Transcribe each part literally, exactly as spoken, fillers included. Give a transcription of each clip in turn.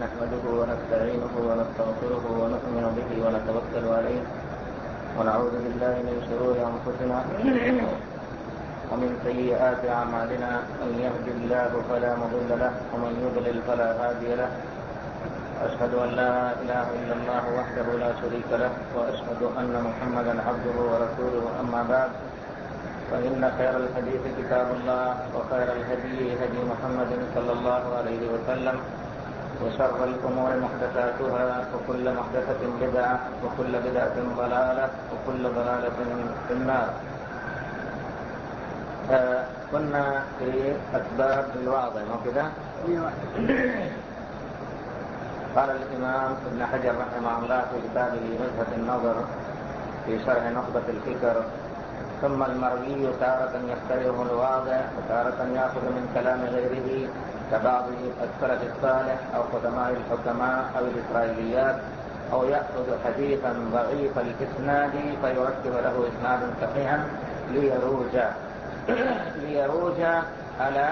نحمده ونستعينه ونستغفره ونؤمن به ونتوكل عليه ونعوذ بالله من شرور أنفسنا ومن سيئات أعمالنا. من يهد الله فلا مضل له ومن يضلل فلا هادي له. أشهد أن لا إله إلا الله وحده لا شريك له وأشهد أن محمدا عبده ورسوله. أما بعد، فإن خير الحديث كتاب الله وخير الهدي هدي محمد صلى الله عليه وسلم وشر الأمور محدثاتها وكل محدثة بدعة وكل بدعة ضلالة وكل ضلالة في النار. آه كنا في أسباب الواضع وكذا. قال الإمام ابن حجر رحمه الله في كتابه نزهة النظر في شرح نخبة الفكر: ثم المروي تارة يختاره الواضع وتارة يأخذ من كلام غيره كبعض السلف الصالح أو قدماء الحكماء أو الإسرائيليات، أو يأخذ حديثا ضعيف الإسناد فيركب له إسنادا صحيحا ليروج ليروج على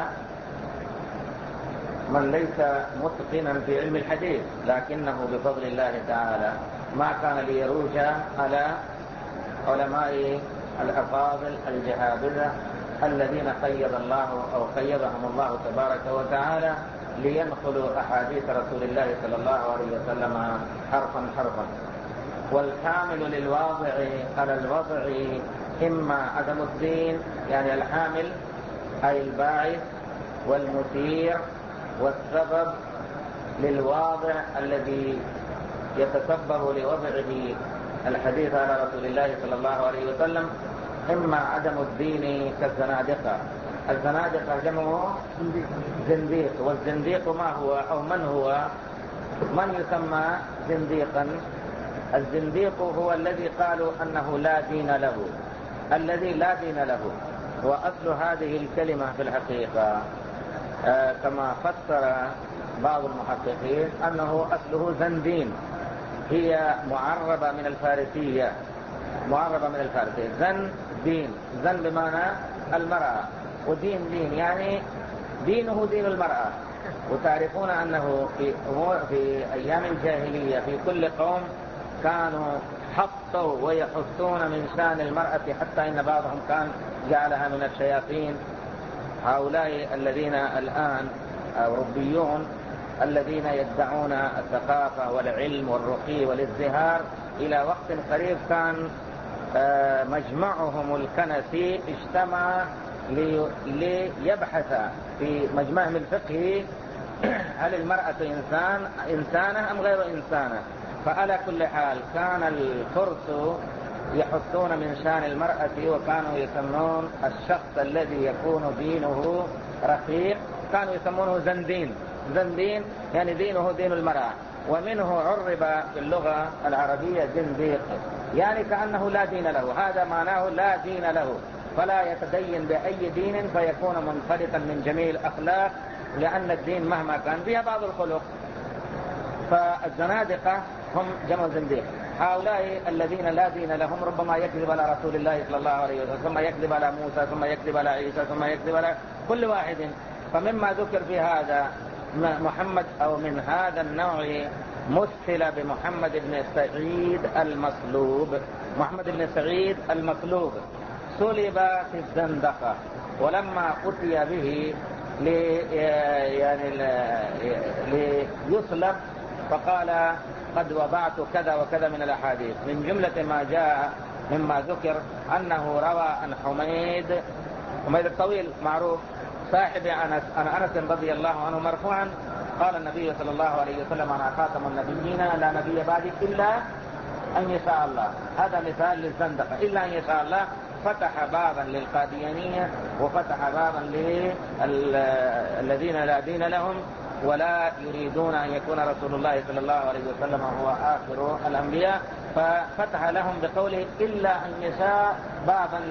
من ليس متقنا في علم الحديث، لكنه بفضل الله تعالى ما كان ليروج على علماء الأفاضل الجهابذة الذين قيد الله أو قيدهم الله تبارك وتعالى لينقلوا أحاديث رسول الله صلى الله عليه وسلم حرفا حرفا. والحامل للواضع على الوضع إما عدم الدين، يعني الحامل أي الباعث والمثير والسبب للواضع الذي يتسبب لوضعه الحديث على رسول الله صلى الله عليه وسلم، إما عدم الدين كالزنادقة. الزنادقة جمعه زنديق، والزنديق ما هو أو من هو؟ من يسمى زنديقا؟ الزنديق هو الذي قالوا أنه لا دين له، الذي لا دين له. وأصل هذه الكلمة في الحقيقة آه كما فسر بعض المحققين أنه أصله زندين، هي معربة من الفارسية، معربة من الفارسية. زن دين، زن بمعنى المرأة، ودين دين يعني دينه دين المرأة. وتعرفون أنه في في أيام الجاهلية في كل قوم كانوا حطوا ويحثون من شان المرأة، حتى إن بعضهم كان جعلها من الشياطين. هؤلاء الذين الآن أوروبيون الذين يدعون الثقافة والعلم والرقي والازدهار، إلى وقت قريب كان مجمعهم الكنسي اجتمع ليبحث في مجمعهم الفقهي هل المرأة إنسان إنسانة أم غير إنسانة. فعلى كل حال كان الفرس يحثون من شان المرأة، وكانوا يسمون الشخص الذي يكون دينه رقيق كانوا يسمونه زندين. زندين يعني دينه دين المرأة، ومنه عرب في اللغة العربية زنديق، يعني كأنه لا دين له. هذا معناه لا دين له، فلا يتدين بأي دين فيكون منفلتا من جميع الأخلاق، لأن الدين مهما كان فيها بعض الخلق. فالزنادقة هم جمع زنديق. هؤلاء الذين لا دين لهم ربما يكذب على رسول الله صلى الله عليه وسلم، ثم يكذب على موسى، ثم يكذب على عيسى، ثم يكذب على كل واحد. فمما ذكر في هذا محمد أو من هذا النوع مثل بمحمد بن سعيد المصلوب. محمد بن سعيد المصلوب صلب في الزندقة، ولما أتي به لي يعني ليصلب فقال قد وضعت كذا وكذا من الأحاديث. من جملة ما جاء مما ذكر أنه روى عن حميد حميد الطويل معروف صاحب أنس عن أنس رضي الله عنه مرفوعا قال النبي صلى الله عليه وسلم: أنا خاتم النبيين لا نبي بعدي إلا أن يشاء الله. هذا مثال للزندقة، إلا أن يشاء الله. فتح بابا للقاديانية وفتح بابا للذين لا دين لهم ولا يريدون أن يكون رسول الله صلى الله عليه وسلم هو آخر الأنبياء، ففتح لهم بقوله إلا أن يشاء بابا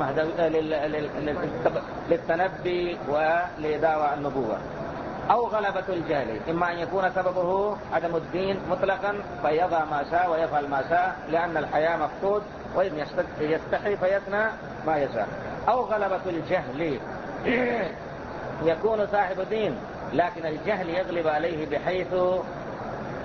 للتنبي ولدعوى النبوة. أو غلبة الجهل، إما أن يكون سببه عدم الدين مطلقا فيضع ما شاء ويفعل ما شاء، لأن الحياة مفقود، وإذ يستحي فيثنى ما يشاء. أو غلبة الجهل، يكون صاحب دين لكن الجهل يغلب عليه بحيث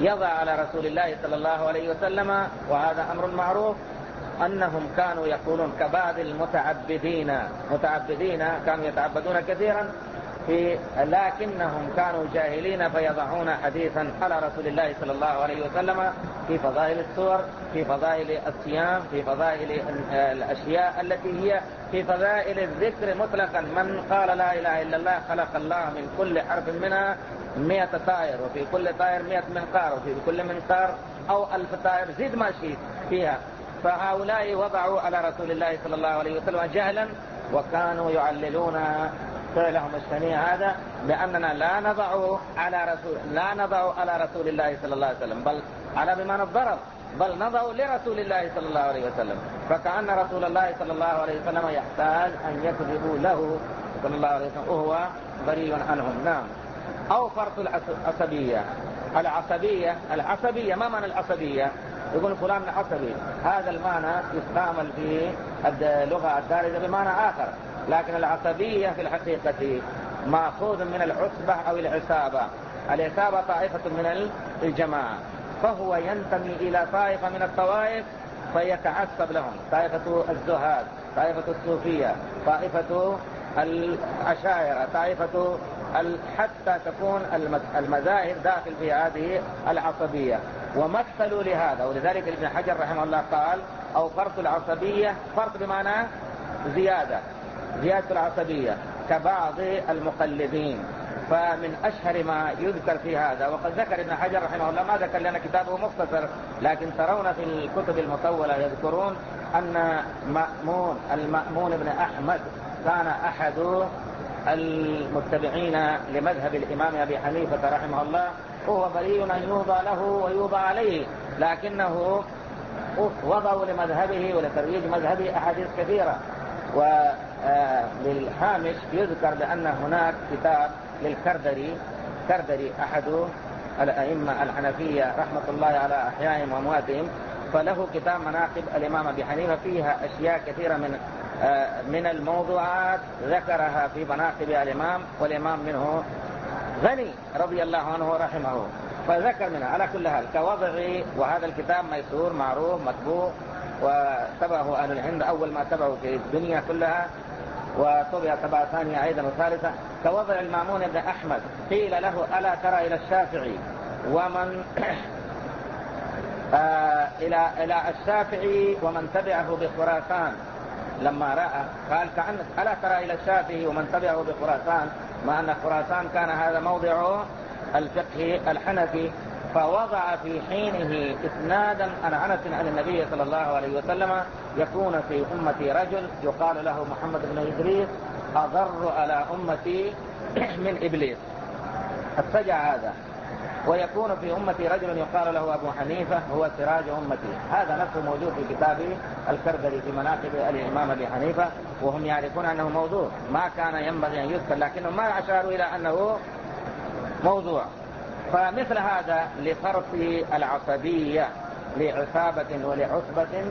يضع على رسول الله صلى الله عليه وسلم، وهذا أمر معروف، أنهم كانوا يقولون كبعض المتعبدين متعبدين كانوا يتعبدون كثيرا في لكنهم كانوا جاهلين فيضعون حديثا على رسول الله صلى الله عليه وسلم في فضائل السور، في فضائل الصيام، في فضائل الأشياء التي هي في فضائل الذكر مطلقا. من قال لا إله إلا الله خلق الله من كل حرف منها مئة طائر، وفي كل طائر مئة منقار، وفي كل منقار أو ألف طائر، زد ما شئت فيها. فهؤلاء وضعوا على رسول الله صلى الله عليه وسلم جهلا، وكانوا يعللون فعلهم الشنيع هذا بأننا لا نضع على رسول لا نضع على رسول الله صلى الله عليه وسلم، بل على بمعنى الضرر، بل نضع لرسول الله صلى الله عليه وسلم. فكأن رسول الله صلى الله عليه وسلم يحتاج أن يكذبوا له صلى الله عليه وسلم وهو بريء عنهم. نعم. أو فرط العصبية. العصبية العصبية ما معنى العصبية؟ يقول فلان عصبي، هذا المعنى يستعمل في اللغة الدارجة بمعنى آخر، لكن العصبية في الحقيقة مأخوذ من العصبة أو العصابة. العصابة طائفة من الجماعة، فهو ينتمي إلى طائفة من الطوائف فيتعصب لهم، طائفة الزهاد، طائفة الصوفية، طائفة الأشاعرة، طائفة حتى تكون المذاهب داخل في هذه العصبية، ومثلوا لهذا. ولذلك ابن حجر رحمه الله قال أو فرط العصبية، فرط بمعنى زيادة، زيادة العصبية كبعض المقلدين. فمن أشهر ما يذكر في هذا، وقد ذكر ابن حجر رحمه الله ما ذكر لنا كتابه مختصر، لكن ترون في الكتب المطولة يذكرون أن مأمون المأمون بن أحمد كان أحد المتبعين لمذهب الإمام أبي حنيفة رحمه الله، وهو بريء أن يوضع له ويوضع عليه، لكنه وضعوا لمذهبه ولترويج مذهبه أحاديث كثيرة. وللحامش يذكر بأن هناك كتاب للكردري، كردري أحد الأئمة الحنفية رحمة الله على أحيائهم وأمواتهم، فله كتاب مناقب الإمام أبي حنيفة فيها أشياء كثيرة من من الموضوعات ذكرها في مناقب الإمام، والإمام منه غني رضي الله عنه ورحمه، فذكر منها. على كل حال كوضع، وهذا الكتاب ميسور معروف مطبوع، وتبعه أهل الهند أول ما تبعه في الدنيا كلها، وطبع طبعة ثانية أيضا وثالثة. كوضع المأمون بن أحمد، قيل له ألا ترى إلى الشافعي ومن آه إلى إلى الشافعي ومن تبعه بخراسان، لما رأى قال كأنك ألا ترى إلى الشافعي ومن تبعه بخراسان، مع أن خراسان كان هذا موضع الفقه الحنفي، فوضع في حينه إسنادا عن أنس عن النبي صلى الله عليه وسلم يكون في أمتي رجل يقال له محمد بن إدريس أضر على أمتي من إبليس، اتجع هذا، ويكون في أمتي رجل يقال له أبو حنيفة هو سراج أمتي. هذا نفسه موجود في كتاب الكردري في مناقب الإمام أبي حنيفة، وهم يعرفون أنه موضوع، ما كان ينبغي أن يذكر، لكنهم ما أشاروا إلى أنه موضوع. فمثل هذا لفرط العصبية لعصابة ولعصبة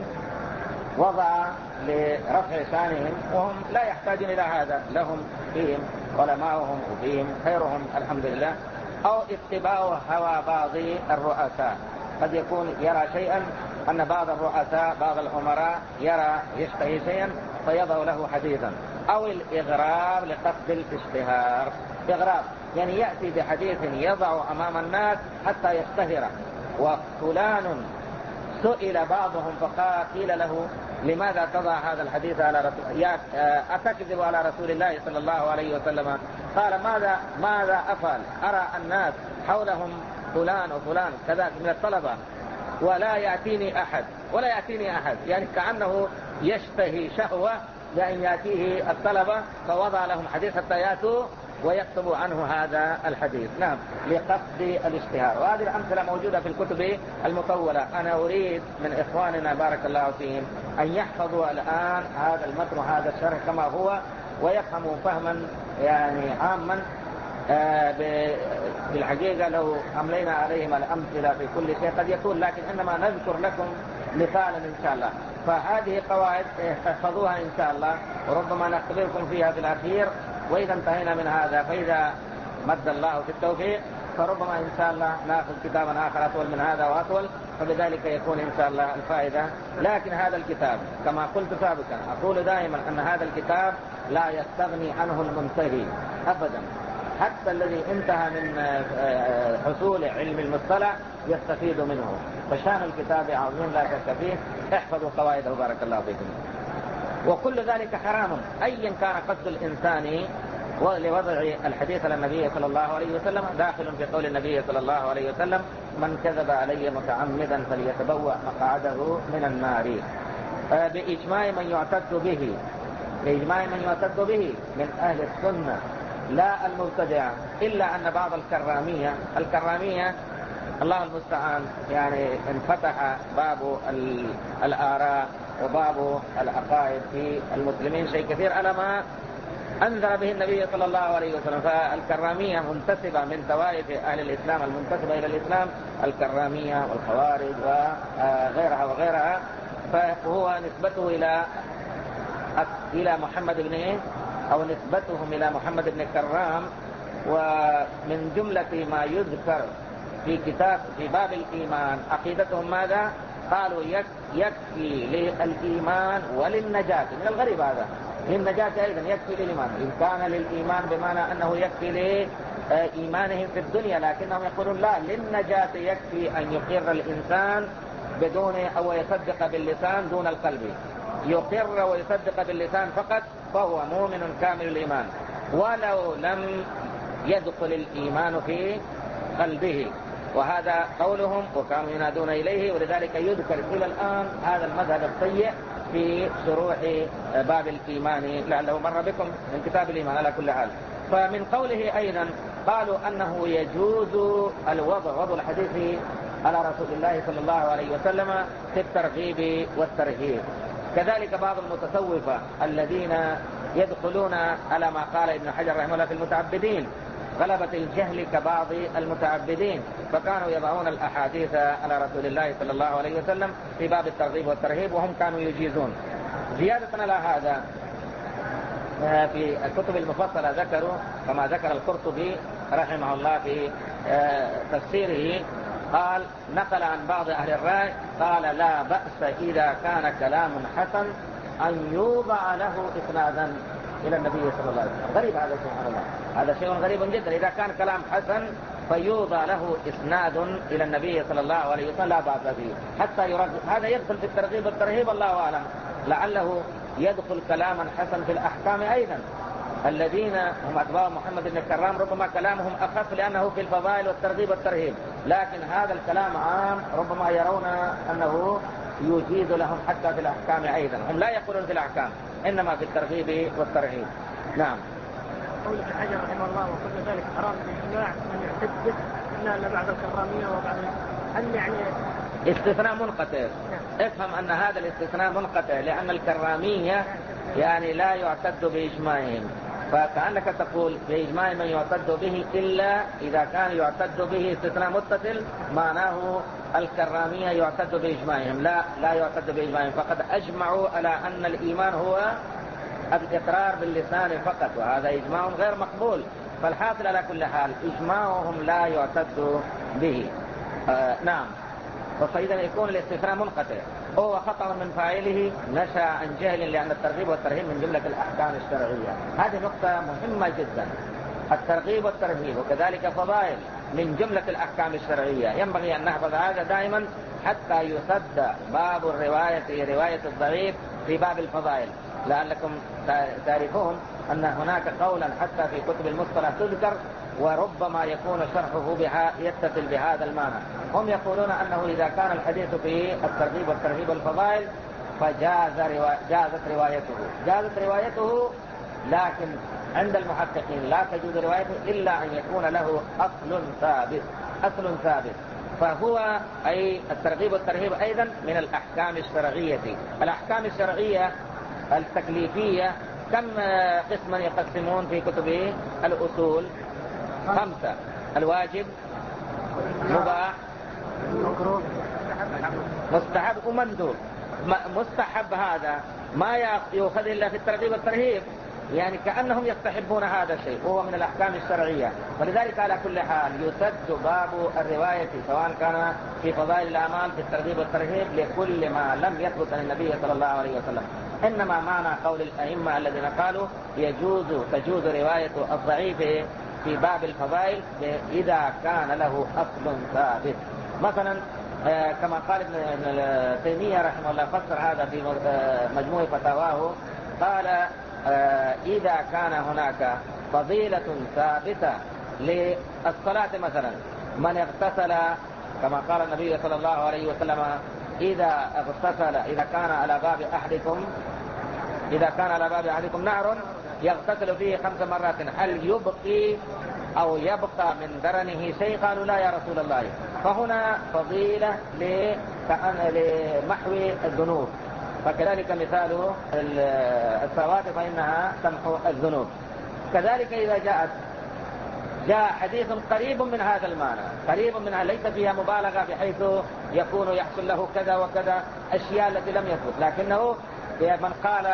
وضع لرفع شانهم، وهم لا يحتاجون إلى هذا، لهم فيهم علماؤهم وفيهم خيرهم الحمد لله. أو اتباع هوى بعض الرؤساء، قد يكون يرى شيئا، أن بعض الرؤساء بعض الأمراء يرى يشتهي شيئا فيضع له حديثا. أو الإغراب لقصد الاشتهار، إغراب يعني يأتي بحديث يضع أمام الناس حتى يشتهر. وفلان سئل بعضهم فقال قيل له لماذا تضع هذا الحديث على رسول أتكذب على رسول الله صلى الله عليه وسلم؟ قال ماذا ماذا أفعل؟ أرى الناس حولهم فلان وفلان كذلك من الطلبة ولا يأتيني أحد ولا يأتيني أحد، يعني كأنه يشتهي شهوة بأن يأتيه الطلبة، فوضع لهم حديث حتى يأتوا ويكتب عنه هذا الحديث. نعم، لقصد الاشتهار. وهذه الأمثلة موجودة في الكتب المطولة. أنا أريد من إخواننا بارك الله فيهم أن يحفظوا الآن هذا المتن وهذا الشرح كما هو، ويفهموا فهما يعني عاما. آه بالحقيقة لو أملينا عليهم الأمثلة في كل شيء قد يكون، لكن إنما نذكر لكم مثالا إن شاء الله. فهذه قواعد احفظوها إن شاء الله، وربما نختبركم فيها في الأخير. وإذا انتهينا من هذا، فإذا مد الله في التوفيق فربما إن شاء الله نأخذ كتابا آخر أطول من هذا وأطول، فبذلك يكون إن شاء الله الفائدة. لكن هذا الكتاب كما قلت سابقا، أقول دائما أن هذا الكتاب لا يستغني عنه المنتهي أبدا، حتى الذي انتهى من حصول علم المصطلح يستفيد منه، فشان الكتاب عظيم لا شك فيه. احفظوا قواعده بارك الله فيكم. وكل ذلك حرام أيا كان قصد الإنسان لوضع الحديث على النبي صلى الله عليه وسلم، داخل في قول النبي صلى الله عليه وسلم: من كذب علي متعمدا فليتبوأ مقعده من النار. بإجماع من يعتد به، بإجماع من يعتد به من أهل السنة لا المبتدعة، إلا أن بعض الكرامية الكرامية الله المستعان يعني انفتح باب الآراء وباب العقائد في المسلمين شيء كثير على ما أنذر به النبي صلى الله عليه وسلم. فالكرامية منتسبة من طوائف أهل الإسلام المنتسبة إلى الإسلام، الكرامية والخوارج وغيرها وغيرها، فهو نسبته إلى إلى محمد بن إيه أو نسبتهم إلى محمد بن كرام. ومن جملة ما يذكر في كتاب في باب الإيمان عقيدتهم ماذا؟ قالوا يكفي للإيمان وللنجاة. من الغريب هذا، للنجاة أيضا يكفي للإيمان، إن كان للإيمان بمعنى أنه يكفي لإيمانهم في الدنيا، لكنهم يقولون لا، للنجاة يكفي أن يقر الإنسان بدون أو يصدق باللسان دون القلب، يقر ويصدق باللسان فقط فهو مؤمن كامل الإيمان، ولو لم يدخل الإيمان في قلبه. وهذا قولهم وكانوا ينادون إليه، ولذلك يذكر إلى الآن هذا المذهب السيء في شروح باب الإيمان، لعله مر بكم من كتاب الإيمان على كل حال. فمن قوله أيضا قالوا أنه يجوز الوضع وضع الحديث على رسول الله صلى الله عليه وسلم في الترغيب والترهيب. كذلك بعض المتصوفة الذين يدخلون على ما قال ابن حجر رحمه الله في المتعبدين، غلبة الجهل كبعض المتعبدين، فكانوا يضعون الأحاديث على رسول الله صلى الله عليه وسلم في باب الترغيب والترهيب وهم كانوا يجيزون. زيادة على هذا في الكتب المفصلة ذكروا كما ذكر القرطبي رحمه الله في تفسيره، قال نقل عن بعض أهل الرأي قال لا بأس إذا كان كلام حسن أن يوضع له إسنادا إلى النبي صلى الله عليه وسلم. غريب هذا سبحان الله، هذا شيء غريب جدا. إذا كان كلام حسن فيوضع له إسناد إلى النبي صلى الله عليه وسلم لا بأس به حتى يرغب. هذا يدخل في الترغيب والترهيب الله أعلم، لعله يدخل كلاما حسن في الأحكام أيضا. الذين هم أتباع محمد بن كرام ربما كلامهم أخف لأنه في الفضائل والترغيب والترهيب، لكن هذا الكلام عام، ربما يرون أنه يجيز لهم حتى في الأحكام أيضا. هم لا يقولون في الأحكام، إنما في الترغيب والترهيب. نعم. قول ابن حجر رحمه الله وكل ذلك حرام بالإجماع من يعتد به إلا بعض الكرامية وبعض، هل يعني استثناء منقطع؟ افهم أن هذا الاستثناء منقطع، لأن الكرامية يعني لا يعتد بإجماعهم، فكأنك تقول بإجماع من يعتد به إلا إذا كان يعتد به استثناء متصل، معناه الكرامية يعتد بإجماعهم. لا لا يعتد بإجماعهم، فقد أجمعوا على أن الإيمان هو الإقرار باللسان فقط، وهذا إجماع غير مقبول. فالحاصل على كل حال إجماعهم لا يعتد به. آه نعم. فإذا يكون الاستثناء منقطع، هو خطأ من فاعله نشأ عن جهل، لأن الترغيب والترهيب من جملة الأحكام الشرعية. هذه نقطة مهمة جدا. الترغيب والترهيب وكذلك فضائل من جملة الأحكام الشرعية، ينبغي أن نحفظ هذا دائما حتى يسد باب الرواية رواية الضعيف في باب الفضائل. لعلكم تعرفون أن هناك قولا حتى في كتب المصطلح تذكر، وربما يكون شرحه بها يتصل بهذا المعنى. هم يقولون أنه إذا كان الحديث في الترغيب والترهيب والفضائل فجاز روا... جازت روايته جازت روايته لكن عند المحققين لا تجوز روايته إلا أن يكون له أصل ثابت أصل ثابت فهو أي الترغيب والترهيب أيضا من الأحكام الشرعية. الأحكام الشرعية التكليفية كم قسما يقسمون في كتب الأصول؟ خمسة: الواجب، مباح، مستحب ومندوب. مستحب هذا ما يؤخذ إلا في الترغيب والترهيب، يعني كأنهم يستحبون هذا الشيء وهو من الأحكام الشرعية. ولذلك على كل حال يسد باب الرواية سواء كان في فضائل الأعمال في الترغيب والترهيب لكل ما لم يثبت عن النبي صلى الله عليه وسلم. إنما معنى قول الأئمة الذين قالوا يجوز تجوز رواية الضعيف في باب الفضائل إذا كان له أصل ثابت. مثلا كما قال ابن تيمية رحمه الله فسر هذا في مجموع فتاواه، قال إذا كان هناك فضيلة ثابتة للصلاة، مثلا من اغتسل كما قال النبي صلى الله عليه وسلم إذا اغتسل إذا كان على باب أحدكم إذا كان على باب أحدكم نهر يغتسل فيه خمس مرات هل يبقي أو يبقى من درنه شيء؟ قالوا لا يا رسول الله. فهنا فضيلة لمحو الذنوب، فكذلك مثال السواد فإنها تمحو الذنوب. كذلك إذا جاءت جاء حديث قريب من هذا المعنى، قريب منها ليس فيها مبالغة بحيث يكون يحصل له كذا وكذا أشياء التي لم يثبت، لكنه من قال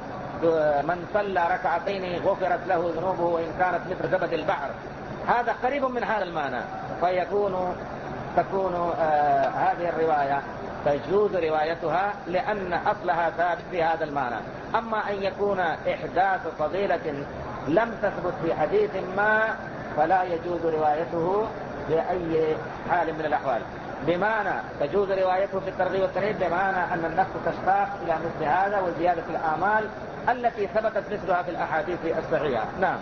من صلى ركعتين غفرت له ذنوبه وإن كانت مثل زبد البحر، هذا قريب من هذا المعنى، فيكون تكون آه هذه الرواية تجوز روايتها لأن أصلها ثابت في هذا المعنى. أما أن يكون إحداث فضيلة لم تثبت في حديث ما فلا يجوز روايته بأي حال من الأحوال. بمعنى تجوز روايته في الترغيب والترهيب بمعنى أن النفس تشتاق إلى مثل هذا وزيادة الأعمال التي ثبتت مثلها في الأحاديث الصحيحة. نعم.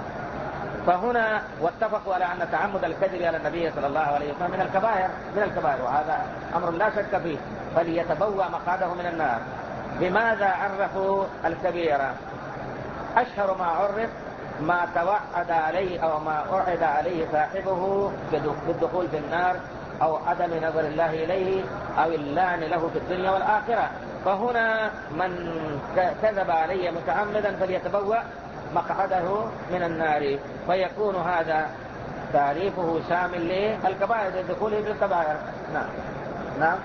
فهنا واتفقوا على أن تعمد الكذب على النبي صلى الله عليه وسلم من الكبائر من الكبائر وهذا أمر لا شك فيه، فليتبوأ مقعده من النار. بماذا عرفوا الكبيرة؟ أشهر ما عرف ما توعد عليه أو ما أوعد عليه صاحبه بالدخول في النار أو عدم نظر الله إليه أو اللعن له في الدنيا والآخرة. فهنا من كذب عليه متعمدا فليتبوأ مقعده من النار، فيكون هذا تعريفه شامل للكبائر لدخوله بالكبائر. نعم. نعم.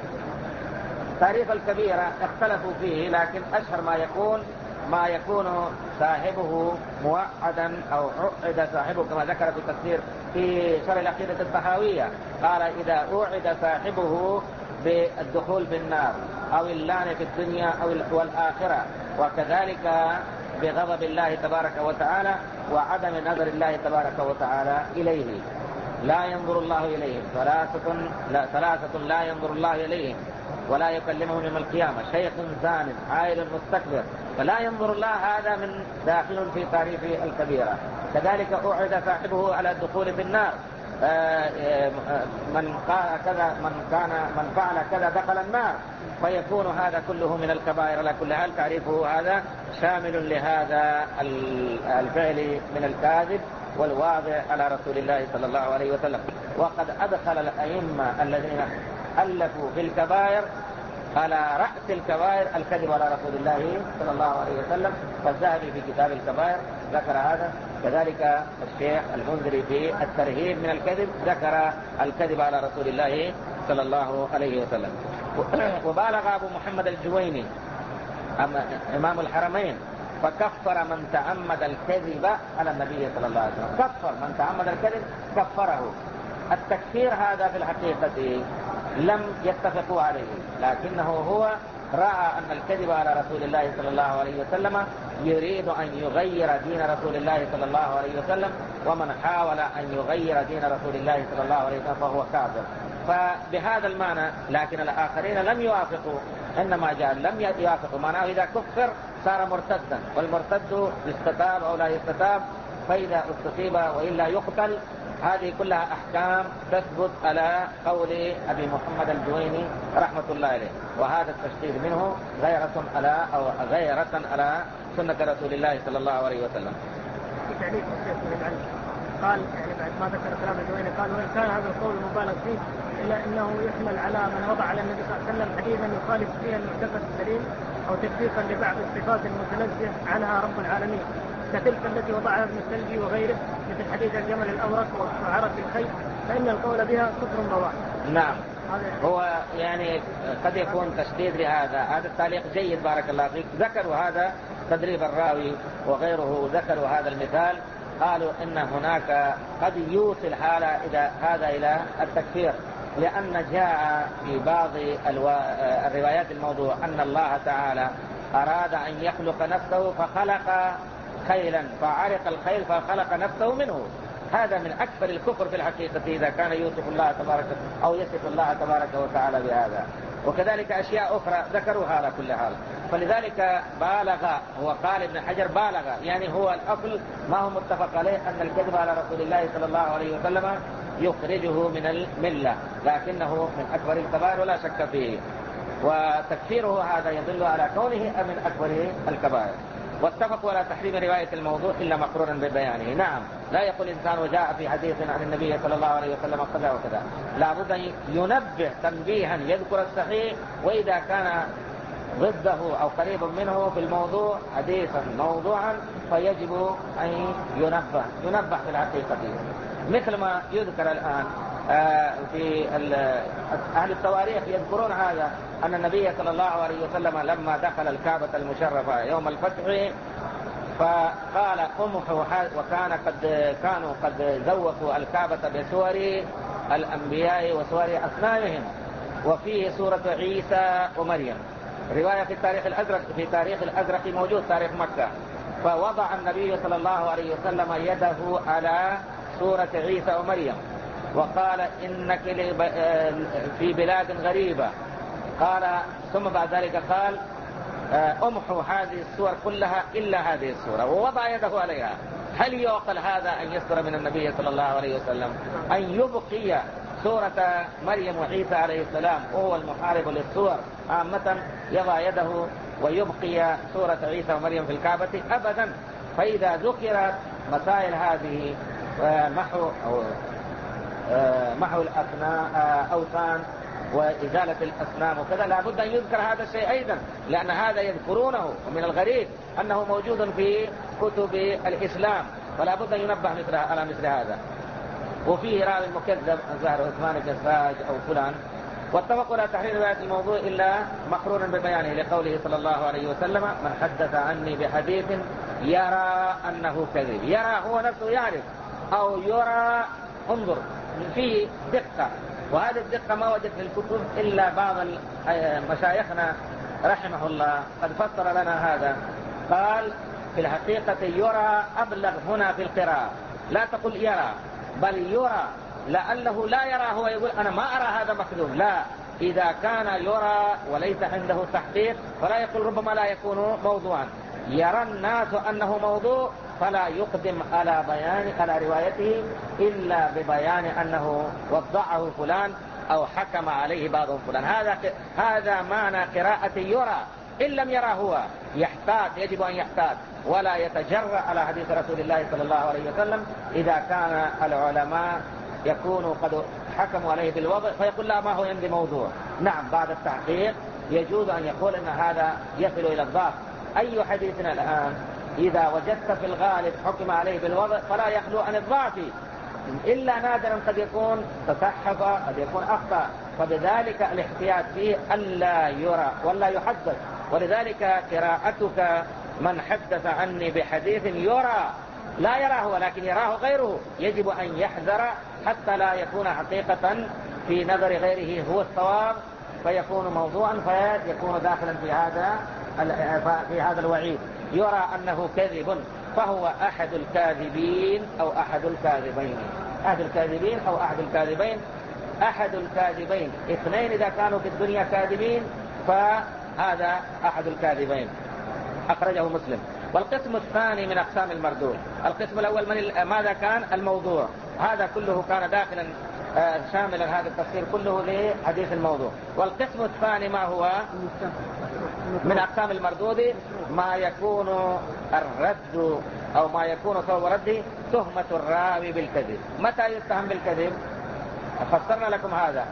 تعريف الكبيرة اختلفوا فيه، لكن أشهر ما يكون ما يكون صاحبه موعدا أو عقد صاحبه كما ذكر في التفسير في شرح العقيدة الطحاوية، قال إذا أوعد صاحبه بالدخول في النار أو اللعن في الدنيا أو والآخرة، وكذلك بغضب الله تبارك وتعالى وعدم نظر الله تبارك وتعالى إليه، لا ينظر الله إليهم ثلاثة لا, ثلاثة لا ينظر الله إليهم ولا يكلمهم يوم القيامة، شيخ زان عائل مستكبر، فلا ينظر الله، هذا من داخل في تعريف الكبيرة. كذلك أوعد صاحبه على الدخول في النار، من قال كذا من كان من فعل كذا دخل النار، فيكون هذا كله من الكبائر. على كل حال تعريفه هذا شامل لهذا الفعل من الكاذب والواضع على رسول الله صلى الله عليه وسلم. وقد أدخل الأئمة الذين ألفوا في الكبائر على رأس الكبائر الكذب على رسول الله صلى الله عليه وسلم، فالذهبي في كتاب الكبائر ذكر هذا، كذلك الشيخ المنذري في الترهيب من الكذب ذكر الكذب على رسول الله صلى الله عليه وسلم. وبالغ أبو محمد الجويني إمام الحرمين فكفر من تعمد الكذب على النبي صلى الله عليه وسلم، كفر من تعمد الكذب كفره. التكفير هذا في الحقيقة لم يتفقوا عليه، لكنه هو رأى أن الكذب على رسول الله صلى الله عليه وسلم يريد أن يغير دين رسول الله صلى الله عليه وسلم، ومن حاول أن يغير دين رسول الله صلى الله عليه وسلم فهو كافر. فبهذا المعنى، لكن الآخرين لم يوافقوا، إنما جاء لم يوافقوا، معناه إذا كفر صار مرتدا، والمرتد يستتاب أو لا يستتاب، فإذا استتيب وإلا يقتل. هذه كلها أحكام تثبت على قول أبي محمد الجويني رحمة الله عليه، وهذا التشديد منه غيرة على أو غيرة على سنة رسول الله صلى الله عليه وسلم. تعليق الشيخ قال يعني بعد ما ذكر كلام الجويني قال وإن كان هذا القول مبالغ فيه إلا أنه يحمل على من وضع على النبي صلى الله عليه وسلم حديثا يخالف فيها المعتقد السليم أو تكفيفا لبعض الصفات المتنزه عنها رب العالمين، كتلك التي وضعها ابن السلجي وغيره مثل حديث الجمل الأورق وعرق الخيل، فإن القول بها كفر بواح. نعم. هو يعني قد يكون تشديد لهذا، هذا التعليق جيد بارك الله فيك، ذكروا هذا تدريب الراوي وغيره ذكروا هذا المثال، قالوا إن هناك قد يوصل حالة إذا هذا إلى التكفير، لأن جاء في بعض الروايات الموضوع أن الله تعالى أراد أن يخلق نفسه فخلق خيلا فعرق الخيل فخلق نفسه منه. هذا من أكثر الكفر في الحقيقة إذا كان يوصف الله تبارك أو يصف الله تبارك وتعالى بهذا. وكذلك أشياء أخرى ذكروها على كل حال. فلذلك بالغ، هو قال ابن حجر بالغ، يعني هو الأصل ما هو متفق عليه أن الكذب على رسول الله صلى الله عليه وسلم يخرجه من الملة، لكنه من أكبر الكبائر ولا شك فيه، وتكفيره هذا يدل على كونه من أكبر الكبائر. واتفقوا على تحريم رواية الموضوع إلا مقرونا ببيانه. نعم، لا يقول إنسان وجاء في حديث عن النبي صلى الله عليه وسلم كذا وكذا، لا بد أن ينبه تنبيها يذكر الصحيح، وإذا كان ضده أو قريب منه في الموضوع حديثا موضوعا فيجب أن ينبه ينبه في الحقيقة، مثل ما يذكر الآن في أهل التواريخ يذكرون هذا، أن النبي صلى الله عليه وسلم لما دخل الكعبة المشرفة يوم الفتح فقال امحوا، وكان قد كانوا قد زوقوا الكعبة بصور الأنبياء وصور أصنامهم، وفيه صورة عيسى ومريم. رواية في التاريخ الأزرق، في تاريخ الأزرق موجود تاريخ مكة، فوضع النبي صلى الله عليه وسلم يده على صورة عيسى ومريم وقال إنك في بلاد غريبة، قال ثم بعد ذلك قال امحوا هذه الصور كلها إلا هذه الصورة، ووضع يده عليها. هل يعقل هذا أن يصدر من النبي صلى الله عليه وسلم أن يبقي صورة مريم وعيسى عليه السلام وهو المحارب للصور عامة يضع يده ويبقي صورة عيسى ومريم في الكعبة؟ أبدا. فإذا ذكرت مسائل هذه محو أو محو الأوثان وإزالة الأصنام وكذا، لابد أن يذكر هذا الشيء أيضا، لأن هذا يذكرونه، ومن الغريب أنه موجود في كتب الإسلام، فلا بد أن ينبه مثل على مثل هذا. وفيه راوي مكذب ظهر عثمان بن الساج أو فلان. واتفقوا على تحرير رواية الموضوع إلا مقرونا ببيانه، لقوله صلى الله عليه وسلم من حدث عني بحديث يرى أنه كذب. يرى هو نفسه يعرف، أو يرى انظر فيه دقة، وهذه الدقة ما وجدت في الكتب إلا بعض مشايخنا رحمه الله قد فسر لنا هذا. قال في الحقيقة يرى أبلغ هنا في القراءة، لا تقل يرى بل يرى، لأنه لا يرى هو يقول أنا ما أرى هذا مكذوب، لا، إذا كان يرى وليس عنده تحقيق فلا يقول ربما لا يكون موضوعا. يرى الناس أنه موضوع فلا يقدم على بيان على روايته إلا ببيان أنه وضعه فلان أو حكم عليه بعضهم فلان. هذا هذا معنى قراءة يرى. إن لم يرى هو يحتاط، يجب أن يحتاط ولا يتجرأ على حديث رسول الله صلى الله عليه وسلم إذا كان العلماء يكونوا قد حكموا عليه بالوضع فيقول لا ما هو عندي موضوع. نعم، بعد التحقيق يجوز أن يقول أن هذا يصل إلى الضعف. أي حديثنا الآن إذا وجدت في الغالب حكم عليه بالوضع فلا يخلو عن الضعف، إلا نادرا قد يكون تصحف قد يكون أخطأ، فبذلك الاحتياط فيه ألا يرى ولا يحدث. ولذلك قراءتك من حدث عني بحديث يرى، لا يراه ولكن يراه غيره، يجب أن يحذر حتى لا يكون حقيقة في نظر غيره هو الصواب فيكون موضوعا فيكون داخلا في هذا في هذا الوعيد. يرى أنه كذب فهو أحد الكاذبين أو أحد الكاذبين. أحد الكاذبين أو أحد الكاذبين. أحد الكاذبين اثنين إذا كانوا في الدنيا كاذبين فهذا أحد الكاذبين، أخرجه مسلم. والقسم الثاني من أقسام المردود. القسم الأول من ماذا كان؟ الموضوع، هذا كله كان داخلا شاملا هذا التفسير كله لحديث الموضوع. والقسم الثاني ما هو من أقسام المردود؟ ما يكون الرد أو ما يكون سبب رده تهمة الراوي بالكذب. متى يتهم بالكذب؟ فسرنا لكم هذا.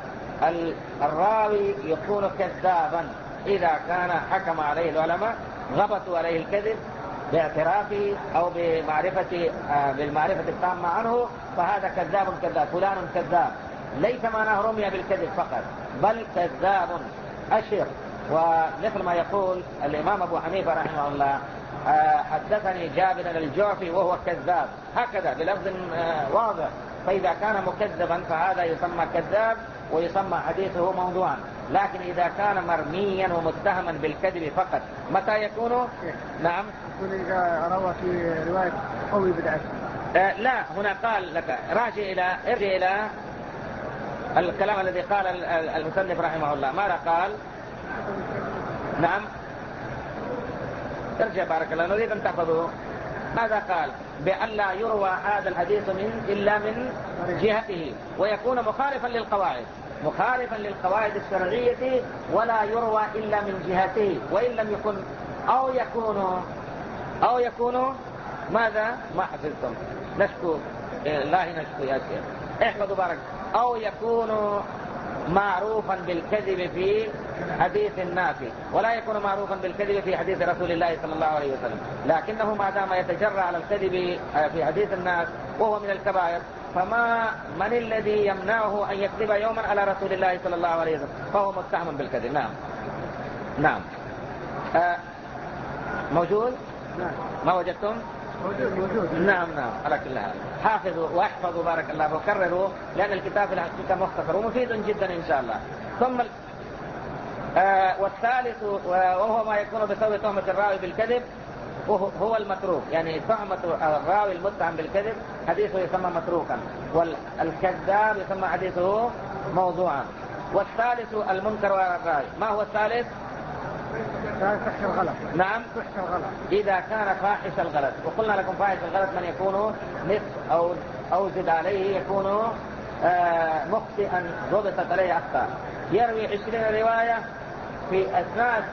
الراوي يكون كذابا إذا كان حكم عليه العلماء غبطوا عليه الكذب باعترافه أو بمعرفة بالمعرفة التامة عنه، فهذا كذاب كذاب، فلان كذاب. ليس معناه رمي بالكذب فقط، بل كذاب أشر. ومثل ما يقول الإمام أبو حنيفة رحمه الله حدثني جابر الجعفي وهو كذاب، هكذا بلفظ واضح. فإذا كان مكذبا فهذا يسمى كذاب ويسمى حديثه موضوعا. لكن إذا كان مرميا ومتهما بالكذب فقط متى يكون؟ نعم، يقول إذا روى في رواية قوي بدعته. آه لا، هنا قال لك راجع إلى ارجع إلى الكلام الذي قال المصنف رحمه الله. ماذا قال؟ نعم، ارجع بارك الله، نريد أن تحفظه. ماذا قال؟ بأن لا يروى هذا الحديث من إلا من جهته، ويكون مخالفا للقواعد مخالفا للقواعد الشرعية، ولا يروى إلا من جهته، وإن لم يكن أو يكون أو يكون ماذا؟ ما حفظتم، نشكو الله نشكو يا شيخ، احفظوا بارك. أو يكون معروفا بالكذب في حديث الناس، ولا يكون معروفا بالكذب في حديث رسول الله صلى الله عليه وسلم. لكنه ما دام يتجرأ على الكذب في حديث الناس وهو من الكبائر، فما من الذي يمنعه أن يكذب يوما على رسول الله صلى الله عليه وسلم؟ فهو متهم بالكذب. نعم نعم. آه موجود؟ ما وجدتم؟ موجود موجود. نعم نعم. على كل حال حافظوا واحفظوا بارك الله وكرروا، لأن الكتاب في الحقيقة مختصر ومفيد جدا إن شاء الله. ثم آه والثالث وهو ما يكون بسبب تهمة الراوي بالكذب هو المتروك، يعني تهمة الراوي المتهم بالكذب حديثه يسمى متروكا، والكذاب يسمى حديثه موضوعا. والثالث المنكر والراوي. ما هو الثالث؟ فاحش الغلط. نعم، فاحش الغلط. إذا كان فاحش الغلط، وقلنا لكم فاحش الغلط من يكون نصف أو أو زد عليه، يكون آه مخطئا ضبطت عليه أخطاء، يروي عشرين رواية في أثناء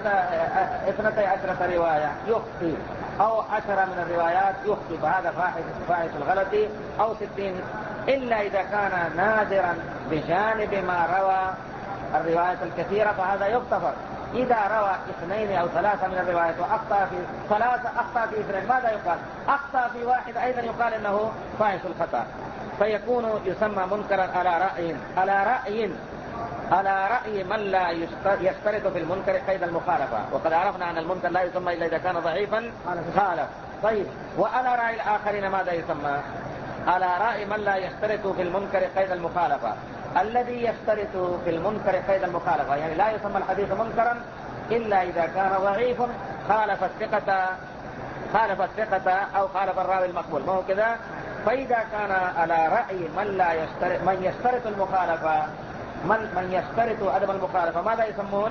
اثنتي عشرة رواية يخطئ، أو عشرة من الروايات يخطئ، فهذا فاحش فاحش الغلط. أو ستين، إلا إذا كان نادرا بجانب ما روى الروايات الكثيرة فهذا يغتفر. إذا روى اثنين أو ثلاثة من الروايات وأخطأ في ثلاثة أخطأ في اثنين، ماذا يقال؟ أخطأ في واحد أيضا يقال إنه فاحش الخطأ، فيكون يسمى منكرا على رأي على رأي على رأي من لا يشترط في المنكر قيد المخالفة. وقد عرفنا أن المنكر لا يسمى إلا إذا كان ضعيفا خالف. طيب، وعلى رأي الآخرين ماذا يسمى؟ على رأي من لا يشترط في المنكر قيد المخالفة. الذي يشترط في المنكر قيد المخالفة يعني لا يسمى الحديث منكرا إلا إذا كان ضعيف خالف الثقة خالف الثقة أو خالف الراوي المقبول، ما هو كذا؟ فإذا كان على رأي من لا يشترط من يشترط المخالفة من من يشترط عدم المخالفة، ماذا يسمون؟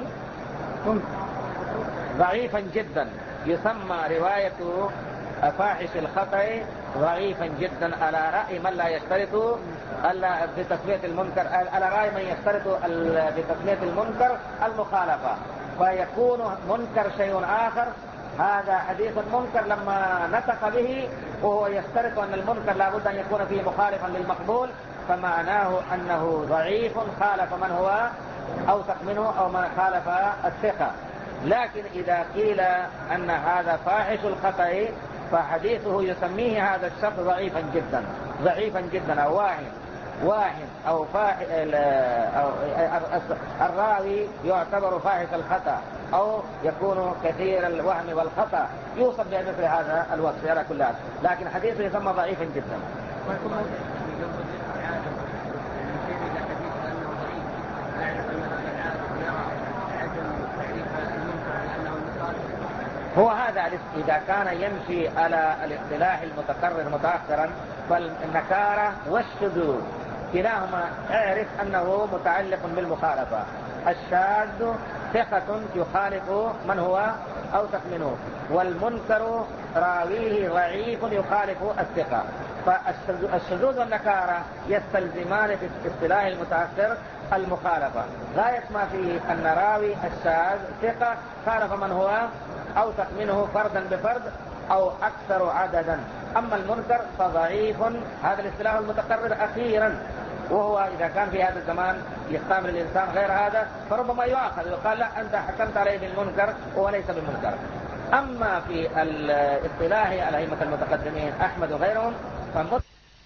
ضعيفا جدا، يسمى رواية فاحش الخطأ ضعيفا جدا على رأي من لا يشترط بتسمية المنكر، على رأي من يشترط بتسمية المنكر المخالفة، فيكون منكر شيء آخر. هذا حديث منكر لما نطق به وهو يشترط أن المنكر لابد أن يكون فيه مخالفا للمقبول، فمعناه أنه ضعيف خالف من هو أوثق منه أو من خالف الثقة. لكن إذا قيل أن هذا فاحش الخطأ فحديثه يسميه هذا الشخص ضعيفا جدا ضعيفا جدا أو واهن واهن أو, أو الراوي يعتبر فاحش الخطأ أو يكون كثير الوهم والخطأ، يوصف بمثل هذا الوصف على كل حال، لكن حديثه يسمى ضعيفا جدا. هو هذا إذا كان يمشي على الاصطلاح المتكرر متأخرا، فالنكارة والشذوذ كلاهما اعرف أنه متعلق بالمخالفة. الشاذ ثقة يخالف من هو أوثق منه، والمنكر راويه ضعيف يخالف الثقة. فالشذوذ والنكارة يستلزمان في الاصطلاح المتأخر المخالفة، غاية ما فيه أن راوي الشاذ ثقة خالف من هو أوثق منه فردا بفرد أو أكثر عددا. أما المنكر فضعيف، هذا الاصطلاح المتقرر أخيرا، وهو إذا كان في هذا الزمان يستعمل الإنسان غير هذا فربما يؤخذ ويقال لا أنت حكمت عليه بالمنكر وليس بالمنكر. أما في الاصطلاح الأئمة المتقدمين أحمد وغيرهم فمنكر،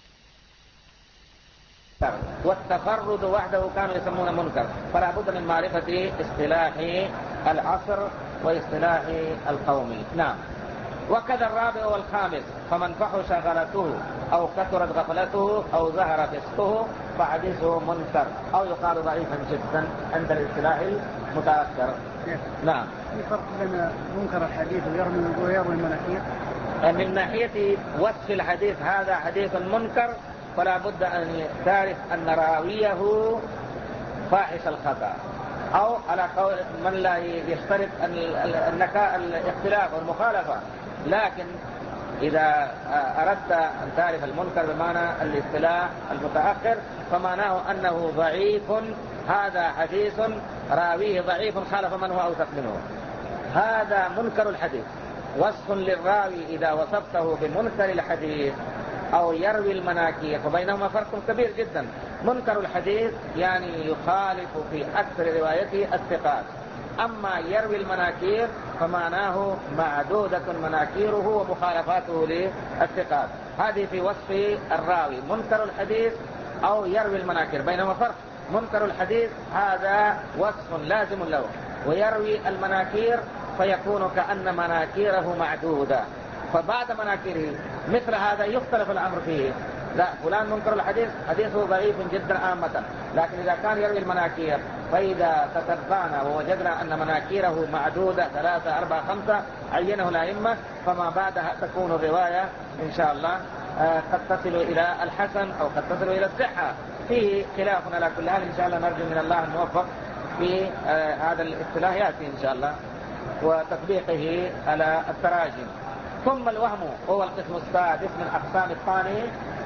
والتفرد وحده كانوا يسمون منكر، فلا بد من معرفة اصطلاح العصر واصطلاح القومي. نعم. وكذا الرابع والخامس، فمن فحش غلته أو كثرت غفلته أو ظهر فسقه فحديثه منكر أو يقال ضعيفا جدا عند الاصطلاح المتأخر. نعم. في فرق بين منكر الحديث ويرمي ويروي المناكير؟ من ناحية وصف الحديث هذا حديث منكر، فلا بد أن تعرف أن راويه فاحش الخطأ، أو على قول من لا يشترط الاختلاف والمخالفة. لكن إذا أردت أن تعرف المنكر بمعنى الاصطلاح المتأخر فمعناه أنه ضعيف، هذا حديث راويه ضعيف خالف من هو أوثق منه، هذا منكر الحديث. وصف للراوي إذا وصفته بمنكر الحديث أو يروي المناكير فبينهما فرق كبير جدا. منكر الحديث يعني يخالف في أكثر روايته الثقات، أما يروي المناكير فمعناه معدودة مناكيره ومخالفاته للثقات. هذه في وصف الراوي منكر الحديث أو يروي المناكير، بينهما فرق. منكر الحديث هذا وصف لازم له، ويروي المناكير فيكون كأن مناكيره معدودة، فبعد مناكيره مثل هذا يختلف الأمر فيه. لا، فلان منكر الحديث حديثه ضعيف جدا عامة، لكن إذا كان يروي المناكير فإذا تتبعنا ووجدنا أن مناكيره معدودة ثلاثة أربعة خمسة عينه الأئمة، فما بعدها تكون الرواية إن شاء الله قد تصل إلى الحسن أو قد تصل إلى الصحة. فيه خلاف على كل حال، إن شاء الله نرجو من الله الموفق في هذا الاصطلاح يأتي إن شاء الله وتطبيقه على التراجم. ثم الوهم هو القسم السادس من أقسام الثاني.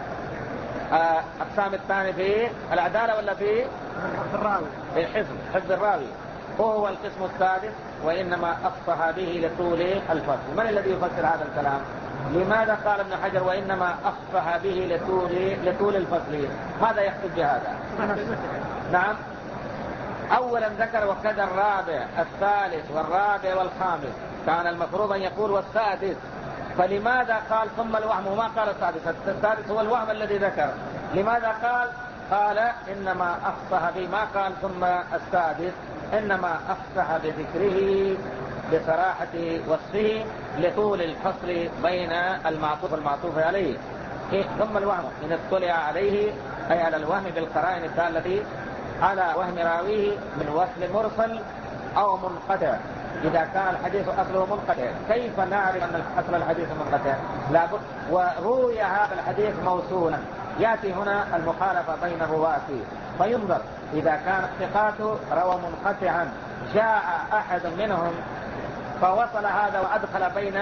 أقسام الثاني في العدالة ولا في الراوي؟ في الحفظ، حفظ الراوي هو القسم السادس، وإنما أفصح به لطول الفصل. من الذي يفسر هذا الكلام؟ لماذا قال ابن حجر وإنما أفصح به لطول لطول الفصل؟ ماذا يقصد بهذا؟ نعم، أولا ذكر وكذا الرابع الثالث والرابع والخامس، كان المفروض أن يقول والسادس، فلماذا قال ثم الوهم وما قال السادس؟ السادس هو الوهم الذي ذكر. لماذا قال قال إنما أفصح به، ما قال ثم السادس، إنما أفصح بذكره بصراحة وصفه لطول الفصل بين المعطوف والمعطوف عليه. ثم الوهم إن اطلع عليه أي على الوهم بالقرائن الدالة على وهم راويه من وصل مرسل أو منقطع. إذا كان الحديث أصله منقطع كيف نعرف أن أصل الحديث منقطع؟ لابد وروي هذا الحديث موصولا، يأتي هنا المخالفة بين الرواة فينظر. إذا كان الثقات روى منقطعا جاء أحد منهم فوصل هذا وأدخل بين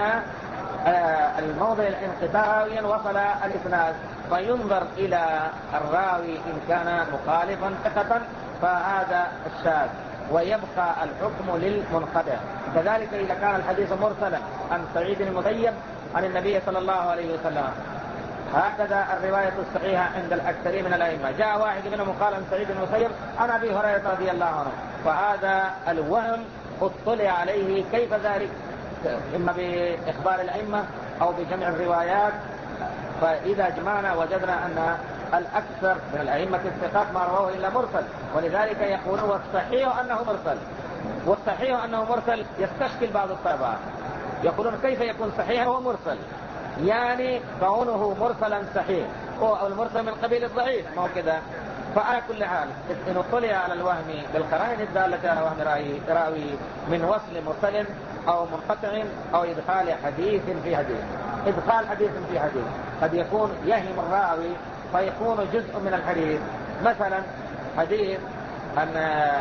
الموضع الانقطاع راويا وصل الإسناد، فينظر إلى الراوي إن كان مخالفا ثقة فهذا الشاذ ويبقى الحكم للمنقطع. كذلك إذا كان الحديث مرسلا عن سعيد المسيب عن النبي صلى الله عليه وسلم، هكذا الرواية الصحيحة عند الأكثرين من الأئمة، جاء واحد منهم قال عن سعيد المسيب عن أبي هريرة رضي الله عنه، فهذا الوهم اطلع عليه. كيف ذلك؟ إما بإخبار الأئمة أو بجمع الروايات. فإذا جمعنا وجدنا أن الأكثر من الأئمة الثقات ما رواه إلا مرسل، ولذلك يقولون والصحيح أنه مرسل. والصحيح أنه مرسل يستشكل بعض الطلبة، يقولون كيف يكون صحيحا وهو مرسل؟ يعني كونه مرسلا صحيح أو المرسل من قبيل الضعيف، ما هو كذا. فعلى كل حال إن اطلع على الوهم بالقرائن الدالة على وهم راوي من وصل مرسل أو منقطع أو إدخال حديث في حديث. إدخال حديث في حديث قد يكون يهم الراوي فيكون جزء من الحديث. مثلا حديث أن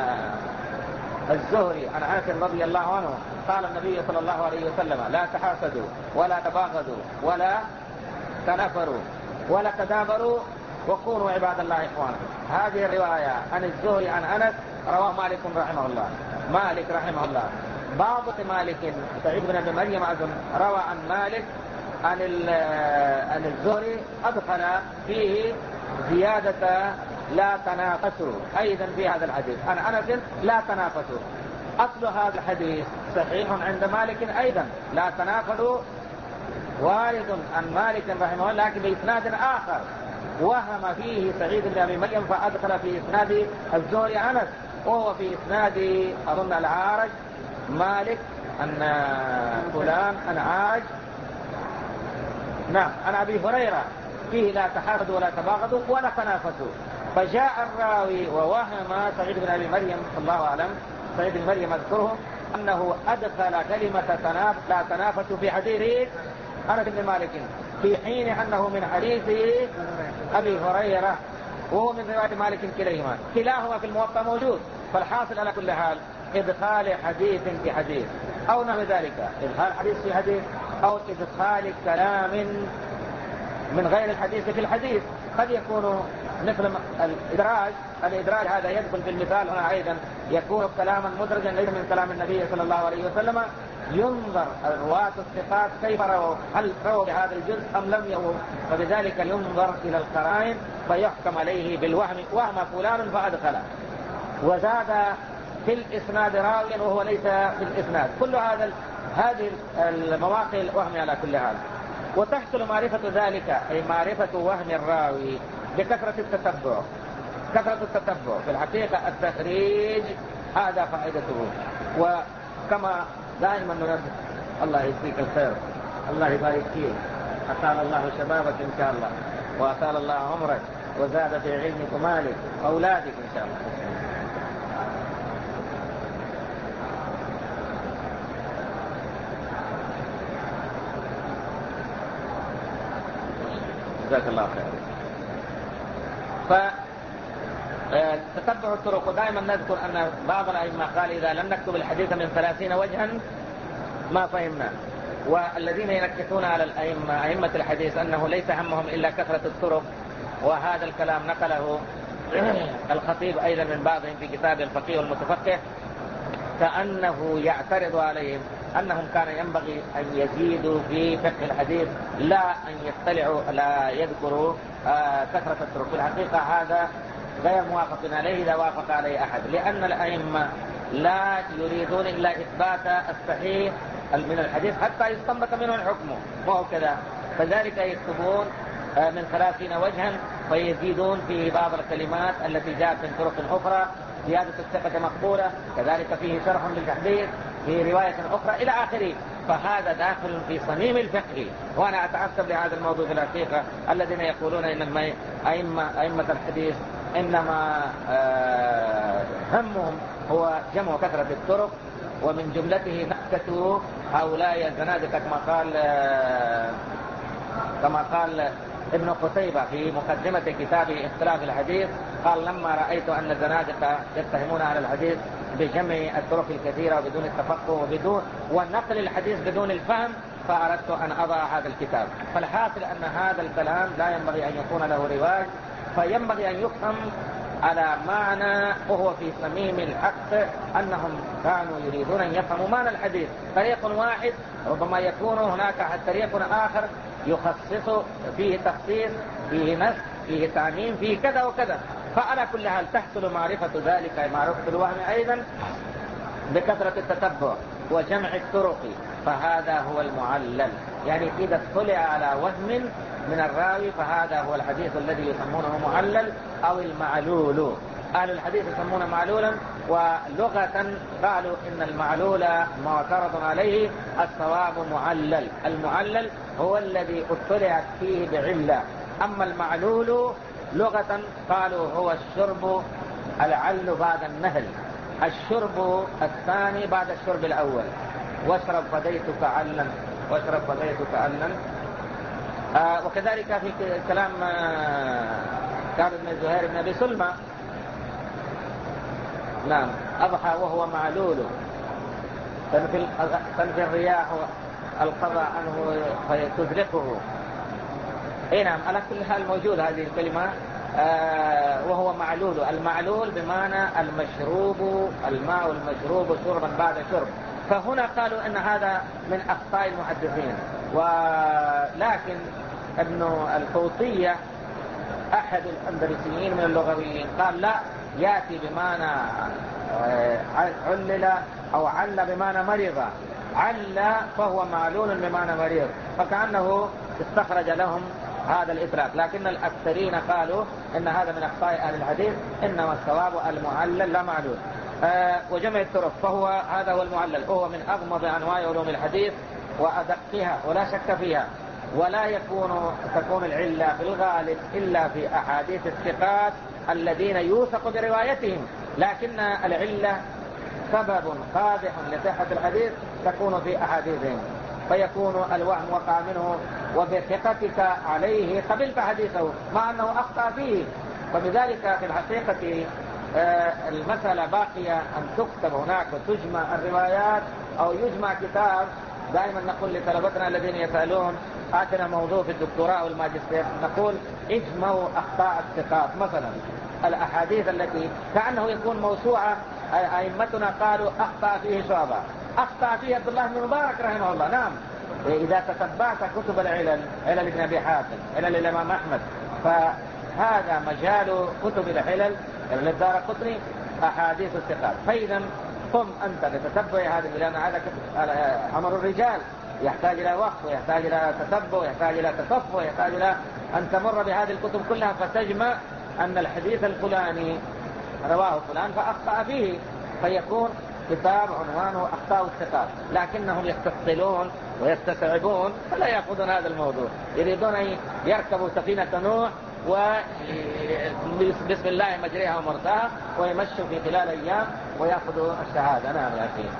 الزهري عن انس رضي الله عنه قال النبي صلى الله عليه وسلم لا تحاسدوا ولا تباغضوا ولا تنافروا ولا تدابروا وكونوا عباد الله إخوانا. هذه الرواية عن الزهري عن أنس رواه مالك رحمه الله. مالك رحمه الله بعض مالك سعيد بن أبي مريم أظن روى عن مالك عن عن الزهري أدخل فيه زيادة لا تنافسوا أيضا في هذا الحديث عن أنس لا تنافسوا. أصل هذا الحديث صحيح عند مالك أيضا لا تنافسوا، وارد عن مالك رحمه الله لكن بإسناد آخر وهم فيه سعيد بن أبي مريم فأدخل في إسناد الزهري أنس، وهو في إسناد أظن العارج مالك أن فلان أن عارج نعم عن أبي هريرة فيه لا تحاسدوا ولا تباغضوا ولا تنافسوا. فجاء الراوي ووهم سعيد بن أبي مريم الله أعلم، سعيد بن مريم أذكره أنه أدخل كلمة تناف لا تنافسوا في حديث أنس بن مالك، في حين أنه من حديث أبي هريرة وهو من رواية مالك كليهما، كلاهما في الموطأ موجود. فالحاصل على كل حال إدخال حديث في حديث أو نحو ذلك، إدخال حديث في حديث أو إدخال كلام من غير الحديث في الحديث. قد يكون مثل الإدراج، الإدراج هذا يدخل في المثال هنا أيضا، يكون كلاما مدرجا ليس من كلام النبي صلى الله عليه وسلم. ينظر الرواة الثقات كيف رووا، هل رووا بهذا الجزء أم لم يرووا، فبذلك ينظر إلى القرائن فيحكم عليه بالوهم، وهم فلان فأدخله وزاد في الإسناد راويا وهو ليس في الإسناد. كل هذا هذه المواقع الوهم على كل حال. وتحصل معرفة ذلك أي معرفة وهم الراوي بكثرة التتبع. كثرة التتبع في الحقيقة التخريج هذا فائدته. وكما دائما ننبه، الله يجزيك الخير، الله يبارك فيك، أطال الله شبابك إن شاء الله، وأطال الله عمرك، وزاد في علمك ومالك وأولادك إن شاء الله. جزاك الله خير. فتتبع الطرق. ودائما نذكر أن بعض الأئمة قال إذا لم نكتب الحديث من ثلاثين وجها ما فهمنا. والذين ينكتون على الأئمة أئمة الحديث أنه ليس همهم إلا كثرة الطرق، وهذا الكلام نقله الخطيب أيضا من بعضهم في كتاب الفقيه والمتفقه، كأنه يعترض عليهم أنهم كان ينبغي أن يزيدوا في فقه الحديث لا أن يطلعوا لا يذكروا آه كثرة الطرق. في الحقيقة هذا غير موافق عليه إذا وافق عليه أحد، لأن الأئمة لا يريدون إلا إثبات الصحيح من الحديث حتى يستنبط منه الحكم، وهو كذا. فذلك يكتبون آه من ثلاثين وجها فيزيدون في بعض الكلمات التي جاءت من طرق أخرى، زيادة الثقة مقبولة، كذلك فيه شرح للتحديث في رواية أخرى إلى آخره. فهذا داخل في صميم الفقه. وأنا أتعصب لهذا الموضوع في الحقيقة، الذين يقولون إن أئمة أئمة الحديث إنما همهم هو جمع كثرة الطرق، ومن جملته نكتوا هؤلاء الزنادقة كما قال كما قال ابن قتيبة في مقدمة كتابه اختلاف الحديث، قال لما رأيت أن الزنادقة يتهمون على الحديث بجمع الطرق الكثيرة وبدون التفقه وبدون ونقل الحديث بدون الفهم، فأردت أن أضع هذا الكتاب. فالحاصل أن هذا الكلام لا ينبغي أن يكون له رواج، فينبغي أن يفهم على معنى وهو في صميم الحق، أنهم كانوا يريدون أن يفهموا معنى الحديث. طريق واحد ربما يكون هناك طريق آخر يخصص فيه تخصيص، فيه نسخ، فيه تعميم، فيه كذا وكذا. فعلى كل حال تحصل معرفة ذلك معرفة الوهم أيضا بكثرة التتبع وجمع الطرق، فهذا هو المعلل. يعني إذا اطلع على وهم من الراوي فهذا هو الحديث الذي يسمونه معلل أو المعلول. أهل الحديث يسمونه معلولا، ولغة قالوا إن المعلول معترض عليه، الصواب معلل. المعلل هو الذي اطلعت فيه بعلة، أما المعلول لغة قالوا هو الشرب العل بعد النهل، الشرب الثاني بعد الشرب الأول. واشرب فديتك علا، واشرب فديتك علا. آه وكذلك في كلام آه كعب بن زهير بن أبي سلمى، نعم، أضحى وهو معلول، تنفي, تنفي الرياح القضاء عنه فتزلقه. اي نعم، على كل حال موجود هذه الكلمة. آه وهو معلول. المعلول بمعنى المشروب، الماء المشروب شربا بعد شرب. فهنا قالوا ان هذا من اخطاء المحدثين، ولكن ابن الفوطية احد الاندلسيين من اللغويين قال لا، ياتي بمعنى علل او عل بمعنى مريض، عل فهو معلول بمعنى مريض، فكأنه استخرج لهم هذا الإطلاق. لكن الأكثرين قالوا إن هذا من أخطاء أهل الحديث، إنما الصواب المعلل لا معلول. آه وجمع الطرق فهو هذا هو المعلل، وهو من أغمض أنواع علوم الحديث وأدقها ولا شك فيها. ولا يكون تكون العلة في الغالب إلا في أحاديث الثقات الذين يوثق بروايتهم، لكن العلة سبب قادح لصحة الحديث تكون في أحاديثهم، فيكون الوهم وقع منه وبثقتك عليه قبلت حديثه مع أنه أخطأ فيه. وبذلك في الحقيقة المسألة باقية أن تكتب هناك وتجمع الروايات أو يجمع كتاب. دائما نقول لطلبتنا الذين يسألون آتنا موضوع في الدكتوراه والماجستير، نقول اجمعوا أخطاء الثقات، مثلا الأحاديث التي كأنه يكون موسوعة أئمتنا قالوا أخطأ فيه شعبة، أخطأ فيه عبد الله بن مبارك رحمه الله. نعم، إذا تتبعت كتب العلل، علل ابن أبي حاتم، علل الإمام أحمد، فهذا مجال كتب العلل للدارقطني أحاديث الثقات. فإذا قم أنت لتتبع هذه، لأن هذا أمر الرجال يحتاج إلى وقت ويحتاج إلى تتبع ويحتاج إلى تصفح ويحتاج إلى أن تمر بهذه الكتب كلها فتجمع أن الحديث الفلاني رواه فلان فأخطأ فيه، فيكون كتاب عنوانه أخطاء الثقات. لكنهم يستثقلون ويستسعبون فلا يأخذون هذا الموضوع، يريدون أن يركبوا سفينة نوح وبسم الله مجريها ومرساها ويمشوا في خلال أيام ويأخذوا الشهادة. نعم يا أخي.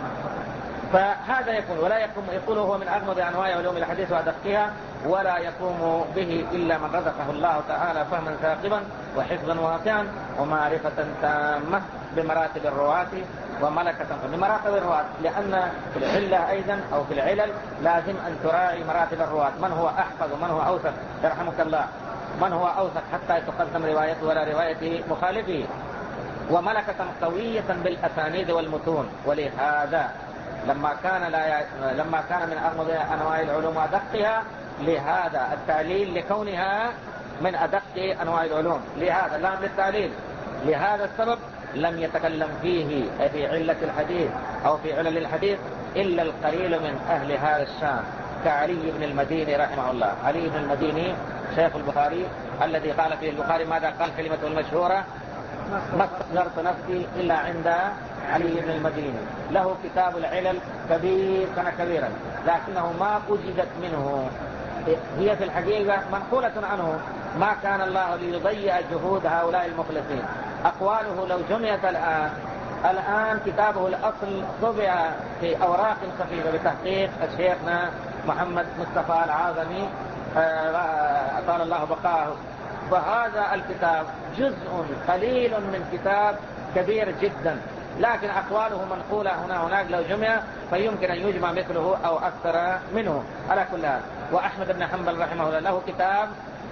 فهذا يكون ولا يقوم يقول هو من أغمض أنواع علوم الحديث وأدقها، ولا يقوم به إلا من رزقه الله تعالى فهما ثاقبا وحفظا واسعا ومعرفة تامة بمراتب الرواة وملكة بمراتب الرواة، لأن في العلة أيضا أو في العلل لازم أن تراعي مراتب الرواة، من هو أحفظ ومن هو أوثق يرحمك الله، من هو أوثق حتى تقدم روايته ولا رواية مخالفه، وملكة قوية بالأسانيد والمتون. ولهذا لما كان لا ي... لما كان من أغمض أنواع العلوم وأدقها، لهذا التعليل لكونها من أدق أنواع العلوم، لهذا لام للتعليل، لهذا السبب لم يتكلم فيه في علة الحديث أو في علل الحديث إلا القليل من أهل هذا الشام كعلي بن المديني رحمه الله. علي بن المديني شيخ البخاري الذي قال فيه البخاري ماذا قال كلمته المشهورة: ما استصغرت نفسي إلا عند علي بن المديني. له كتاب العلل كبير كان كبيرا، لكنه ما وجدت منه، هي في الحقيقة منقولة عنه، ما كان الله ليضيع جهود هؤلاء المخلصين. أقواله لو جمعت الآن الآن كتابه الأصل طبع في أوراق خفيفة بتحقيق الشيخنا محمد مصطفى العاظمي أطال الله بقاه. فهذا الكتاب جزء قليل من كتاب كبير جدا، لكن أقواله منقولة هنا هناك، لو جمع فيمكن أن يجمع مثله أو أكثر منه على كل هذا. وأحمد بن حنبل رحمه الله له كتاب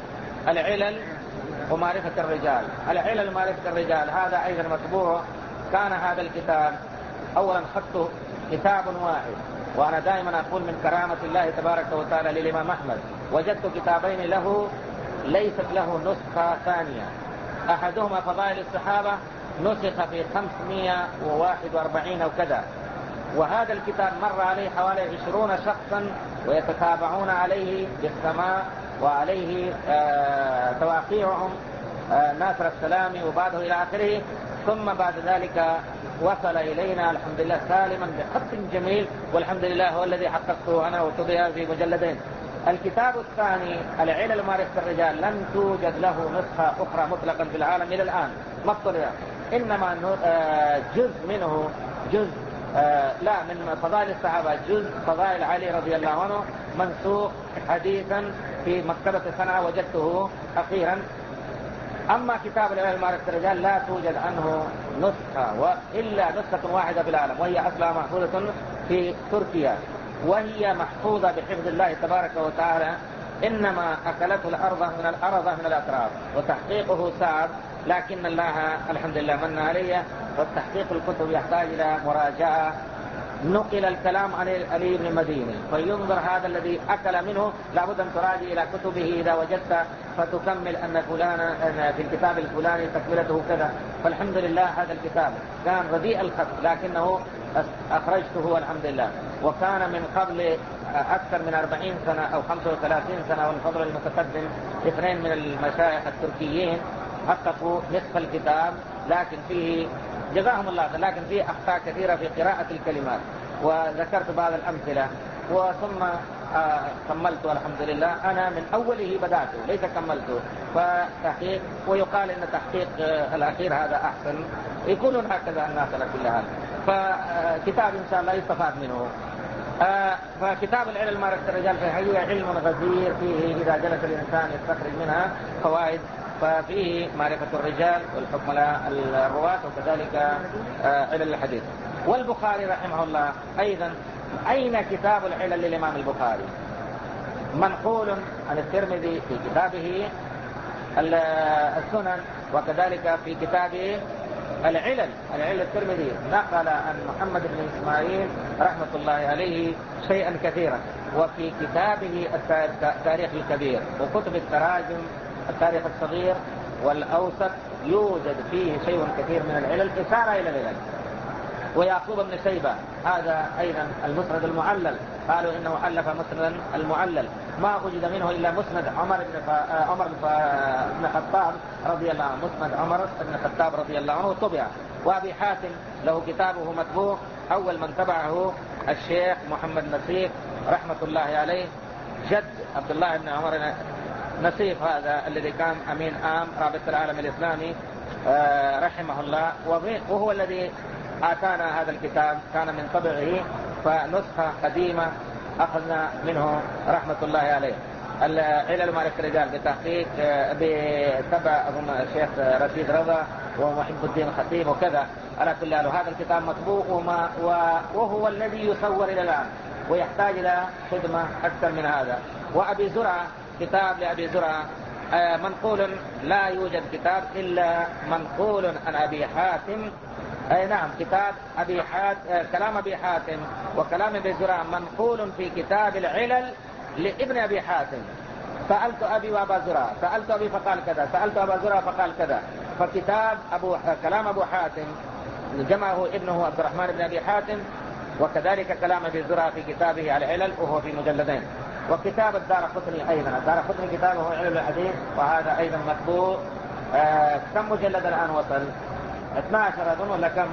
العلل ومعرفة الرجال. العلل ومعرفة الرجال هذا أيضا مطبوع. كان هذا الكتاب أولا خطه كتاب واحد، وأنا دائما أقول من كرامة الله تبارك وتعالى للإمام أحمد وجدت كتابين له ليست له نسخة ثانية. أحدهما فضائل الصحابة نسخ في خمسمائة وواحد وأربعين أو كذا، وهذا الكتاب مر عليه حوالي عشرون شخصا ويتتابعون عليه بالسماء وعليه آه تواقيعهم آه ناصر السلامي وبعده إلى آخره. ثم بعد ذلك وصل إلينا الحمد لله سالما بخط جميل، والحمد لله هو الذي حققته أنا وطبع في مجلدين. الكتاب الثاني العلل ومعرفة الرجال لم توجد له نسخة أخرى مطلقا في العالم إلى الآن مطلع، إنما جزء منه جزء آه لا من فضائل الصحابة، جزء فضائل علي رضي الله عنه منسوخ حديثا في مكتبة صنعاء وجدته أخيرا. أما كتاب العلل ومعرفة الرجال لا توجد عنه نسخة وإلا نسخة واحدة في العالم، وهي أصلها محفوظة في تركيا، وهي محفوظة بحفظ الله تبارك وتعالى، إنما أكلته الأرض من الأرض من الأطراف، وتحقيقه صعب، لكن الله الحمد لله من عليه. والتحقيق الكتب يحتاج إلى مراجعة. نقل الكلام عن علي بن المديني، فينظر هذا الذي أكل منه لابد أن تراجع إلى كتبه إذا وجدت فتكمل أن فلانا أن في الكتاب الفلاني تكملته كذا. فالحمد لله هذا الكتاب كان رديء الخط لكنه أخرجته والحمد لله. وكان من قبل أكثر من أربعين سنة أو خمسة وثلاثين سنة، والفضل المتقدم اثنين من المشايخ التركيين حققوا نصف الكتاب، لكن فيه جزاهم الله، لكن فيه أخطاء كثيرة في قراءة الكلمات، وذكرت بعض الأمثلة. وثم كملته الحمد لله، أنا من أوله بدأته ليس كملته. فتحقيق، ويقال إن تحقيق الأخير هذا أحسن، يقولون هكذا الناس على كل حال. فكتاب إن شاء الله يستفاد منه. فكتاب العلل معرفة الرجال فهي علم غزير فيه إذا جلس الإنسان يستخرج منها فوائد. ففيه معرفة الرجال والحكم على الرواة وكذلك علل الحديث. والبخاري رحمه الله أيضا، أين كتاب العلل للإمام البخاري؟ منقول عن الترمذي في كتابه السنن، وكذلك في كتابه العلل العلل الترمذي نقل عن محمد بن إسماعيل رحمة الله عليه شيئا كثيرا. وفي كتابه التاريخ الكبير وكتب التراجم التاريخ الصغير والأوسط يوجد فيه شيء كثير من العلل، إشارة إلى العلل. ويعقوب بن شيبة هذا أيضا المسند المعلل، قالوا إنه ألف مسندا المعلل، ما وجد منه إلا مسند عمر بن ف... عمر بن الخطاب رضي الله عنه، مسند عمر بن الخطاب رضي الله عنه طبع. وأبي حاتم له كتابه مطبوع، أول من تبعه الشيخ محمد نصيف رحمة الله عليه، جد عبد الله بن عمر نصيف هذا الذي كان أمين عام رابطة العالم الإسلامي رحمه الله، وهو الذي آتانا هذا الكتاب، كان من طبعه فنسخة قديمة أخذنا منه رحمة الله عليه. العلل معرفة الرجال بتحقيق بتبع الشيخ رشيد رضا ومحب الدين الخطيب وكذا. على كل حال هذا الكتاب مطبوع وما وهو الذي يصور إلى الآن، ويحتاج إلى خدمة أكثر من هذا. وأبي زرعة، كتاب لأبي زرعة منقول، لا يوجد كتاب إلا منقول عن أبي حاتم. أي نعم، كتاب أبي حاتم، كلام أبي حاتم وكلام أبي زرعة منقول في كتاب العلل لابن أبي حاتم. سألت أبي وأبا زرعة، سألت أبي فقال كذا، سألت أبا زرعة فقال كذا. فكتاب أبو كلام أبو حاتم جمعه ابنه عبد الرحمن بن أبي حاتم، وكذلك كلام أبي زرعة في كتابه العلل وهو في مجلدين. وكتاب الدارقطني أيضا، الدارقطني كتابه علل الحديث وهذا أيضا مطبوع. آه كم مجلد الآن وصل؟ اثنا عشر أظن ولا كم؟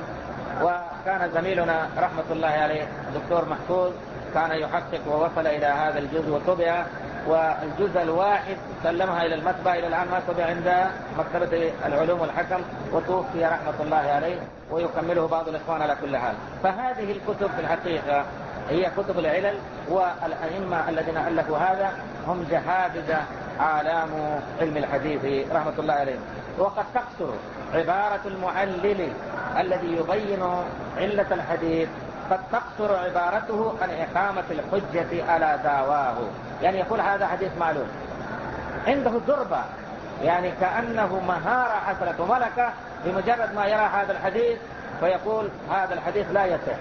وكان زميلنا رحمة الله عليه دكتور محفوظ كان يحقق ووصل إلى هذا الجزء وطبع، والجزء الواحد سلمها إلى المطبع، إلى الآن ما طبع عند مكتبة العلوم والحكم وتوفي رحمة الله عليه، ويكمله بعض الإخوان على كل حال. فهذه الكتب في الحقيقة هي كتب العلل، والأئمة الذين ألفوا هذا هم جهابذة أعلام علم الحديث رحمة الله عليه. وقد تقصر عبارة المعلل الذي يبين علة الحديث، قد تقصر عبارته عن إقامة الحجة على دعواه. يعني يقول هذا حديث معلوم، عنده ضربة، يعني كأنه مهارة حصلت وملكة، بمجرد ما يرى هذا الحديث فيقول هذا الحديث لا يصح.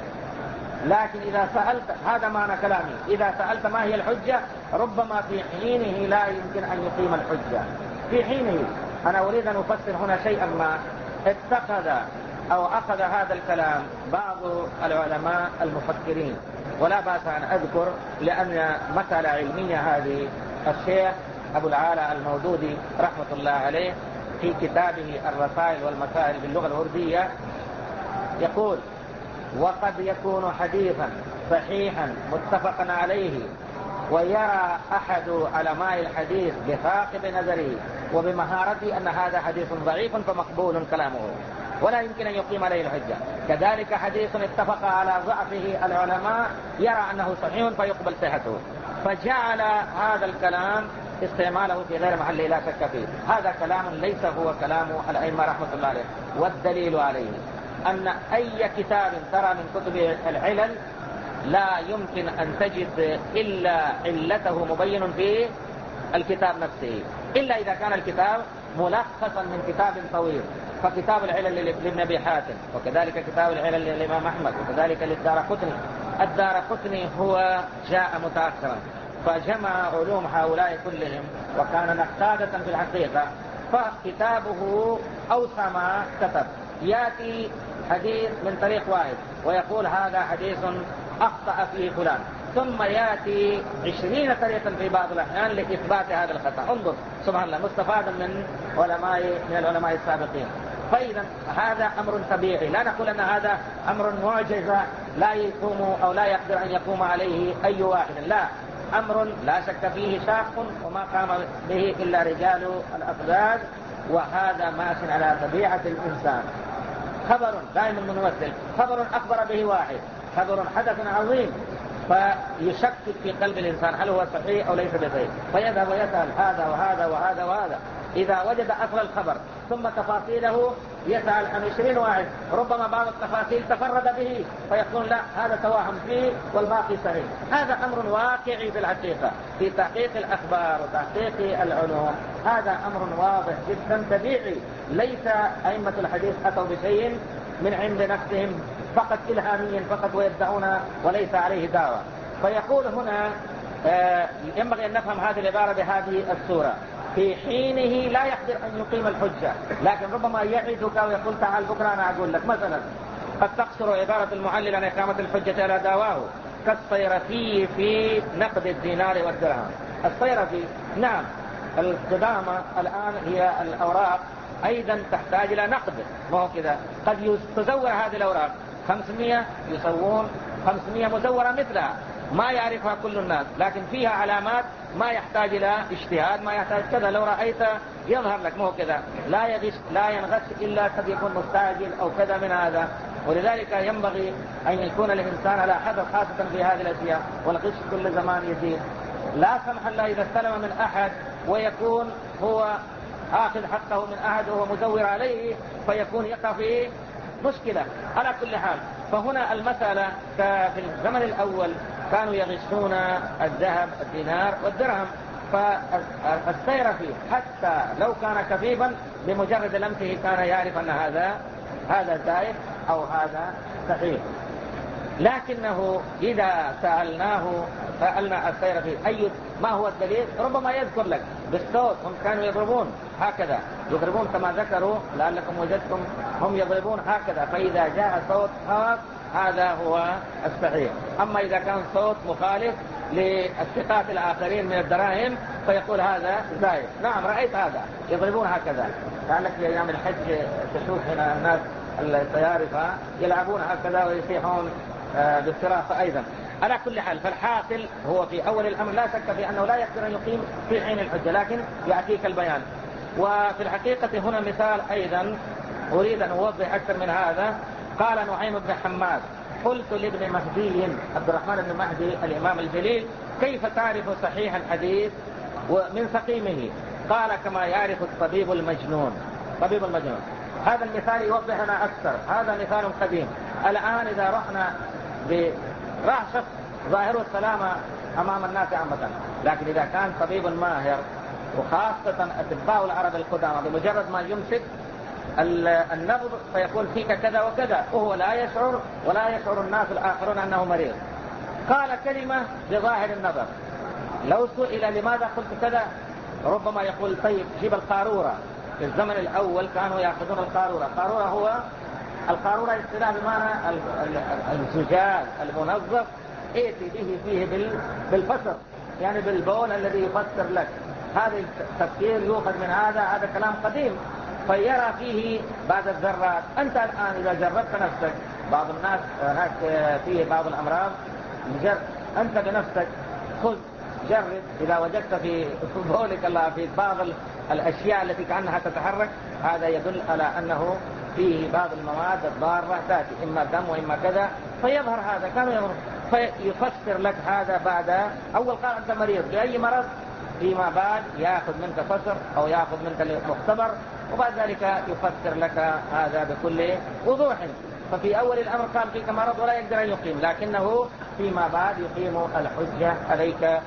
لكن إذا سألت، هذا معنى كلامي، إذا سألت ما هي الحجة، ربما في حينه لا يمكن أن يقيم الحجة. في حينه أنا أريد أن أفسر هنا شيئا ما اتخذ أو أخذ هذا الكلام بعض العلماء المفكرين، ولا بأس أن أذكر لأن مسألة علمية هذه. الشيخ أبو العالى المودودي رحمة الله عليه في كتابه الرسائل والمسائل باللغة الأردية يقول: وقد يكون حديثا صحيحا متفقا عليه ويرى أحد علماء الحديث بثاقب نظره وبمهارته أن هذا حديث ضعيف فمقبول كلامه ولا يمكن أن يقيم عليه الحجة. كذلك حديث اتفق على ضعفه العلماء يرى أنه صحيح فيقبل صحته، فجعل هذا الكلام استعماله في غير محله لا شك فيه. هذا كلام ليس هو كلام الأئمة رحمة الله عليه. والدليل عليه أن أي كتاب ترى من كتب العلل لا يمكن أن تجد إلا علته مبين في الكتاب نفسه، إلا إذا كان الكتاب ملخصا من كتاب طويل. فكتاب العلل لابن أبي حاتم، وكذلك كتاب العلل للإمام أحمد، وكذلك للدارقطني. الدارقطني هو جاء متأخرا فجمع علوم هؤلاء كلهم وكان نقادة في الحقيقة، فكتابه أوسع ما كتب. يأتي حديث من طريق واحد ويقول هذا حديث أخطأ فيه فلان، ثم يأتي عشرين طريقا في بعض الأحيان لإثبات هذا الخطأ. انظر سبحان الله، مستفادا من علماء من العلماء السابقين. فإذا هذا أمر طبيعي، لا نقول أن هذا أمر معجزة لا يقوم أو لا يقدر أن يقوم عليه أي واحد، لا، أمر لا شك فيه شاق وما قام به إلا رجال الأقداد، وهذا ماش على طبيعة الإنسان. خبر دائما منمثل، خبر أخبر به واحد، خبر حدث عظيم، فيشكك في قلب الإنسان هل هو صحيح أو ليس بصحيح، فيذهب ويسأل هذا وهذا وهذا وهذا. إذا وجد أصل الخبر ثم تفاصيله يسأل عن عشرين واحد، ربما بعض التفاصيل تفرد به فيقول لا هذا توهم فيه والباقي صحيح. هذا أمر واقعي في الحقيقة في تحقيق الأخبار وتحقيق العلوم، هذا أمر واضح جدا طبيعي. ليس أئمة الحديث أتوا بشيء من عند نفسهم فقط إلهاميا فقط ويدعون وليس عليه دعوة. فيقول هنا آه ينبغي أن نفهم هذه العبارة بهذه الصورة: في حينه لا يقدر أن يقيم الحجة، لكن ربما يعدك ويقول تعال بكرة أنا أقول لك. مثلا قد تقصر عبارة المعلل عن إقامة الحجة على دعواه كالصيرفي في نقد الدينار والدرهم. الصيرفي نعم القدامى الآن هي الأوراق أيضا تحتاج إلى نقد، ما هو كذا قد تزور هذه الأوراق خمسمائة يسوون خمسمائة مزورة مثلها ما يعرفها كل الناس، لكن فيها علامات ما يحتاج إلى اجتهاد، ما يحتاج كذا. لو رأيت يظهر لك ما هو كذا، لا يغش لا ينغش إلا قد يكون مستعجل أو كذا من هذا. ولذلك ينبغي أن يكون الإنسان على حذر خاصة في هذه الأشياء، والغش كل زمان يزيد. لا سمح الله إذا استلم من أحد ويكون هو آخذ حقه من أحد وهو مزور عليه فيكون يقع في مشكلة. على كل حال فهنا المسألة في الزمن الأول كانوا يغشون الذهب الدينار والدرهم، فالسيرفي حتى لو كان كذبا بمجرد لمسه كان يعرف أن هذا هذا زائف أو هذا صحيح. لكنه إذا سألناه سألنا السيرفي أي ما هو الدليل ربما يذكر لك بالصوت. هم كانوا يضربون هكذا، يضربون كما ذكروا لعلكم وجدتم هم يضربون هكذا، فإذا جاء صوت خاص هذا هو الصحيح. أما إذا كان صوت مخالف للثقات الآخرين من الدراهم فيقول هذا زائف. نعم رأيت هذا يضربون هكذا، لعلك في أيام الحج تشوف هنا الناس الطيارفة يلعبون هكذا ويصيحون بالصراخ أيضا. على كل حال فالحاصل هو في أول الأمر لا شك في أنه لا يقدر أن يقيم في حين الحجة، لكن يأتيك البيان. وفي الحقيقة هنا مثال أيضا أريد أن أوضح أكثر من هذا. قال نعيم بن حماد قلت لابن مهدي عبد الرحمن بن مهدي الإمام الجليل كيف تعرف صحيح الحديث ومن سقيمه؟ قال كما يعرف الطبيب المجنون. طبيب المجنون هذا المثال يوضح لنا أكثر. هذا مثال قديم. الآن إذا رحنا براح شخص ظاهره السلامة أمام الناس عامة، لكن إذا كان طبيب ماهر وخاصة أطباء العرب القدامى بمجرد ما يمسك النبض فيقول فيك كذا وكذا وهو لا يشعر ولا يشعر الناس الآخرون أنه مريض. قال كلمة بظاهر النظر، لو سئل لماذا قلت كذا ربما يقول طيب جيب القارورة. في الزمن الأول كانوا يأخذون القارورة. القارورة هو القارورة اصطلاح بمعنى الزجاج المنظف ائتي به فيه بالفسر، يعني بالبول الذي يفسر لك. هذا التفكير يؤخذ من هذا هذا كلام قديم، فيرى فيه بعض الذرات. أنت الآن إذا جربت نفسك، بعض الناس هناك فيه بعض الأمراض، أنت بنفسك خذ جرب إذا وجدت في بولك الله في بعض الأشياء التي كأنها تتحرك، هذا يدل على أنه فيه بعض المواد الضارة تأتي إما دم وإما كذا، فيظهر هذا. كانوا يظهر فيفسر لك هذا بعد أول قال أنت مريض بأي مرض، فيما بعد يأخذ منك فسر أو يأخذ منك المختبر وبعد ذلك يفسر لك هذا بكل وضوح. ففي أول الأمر قال فيك مرض ولا يقدر أن يقيم، لكنه فيما بعد يقيم الحجة عليك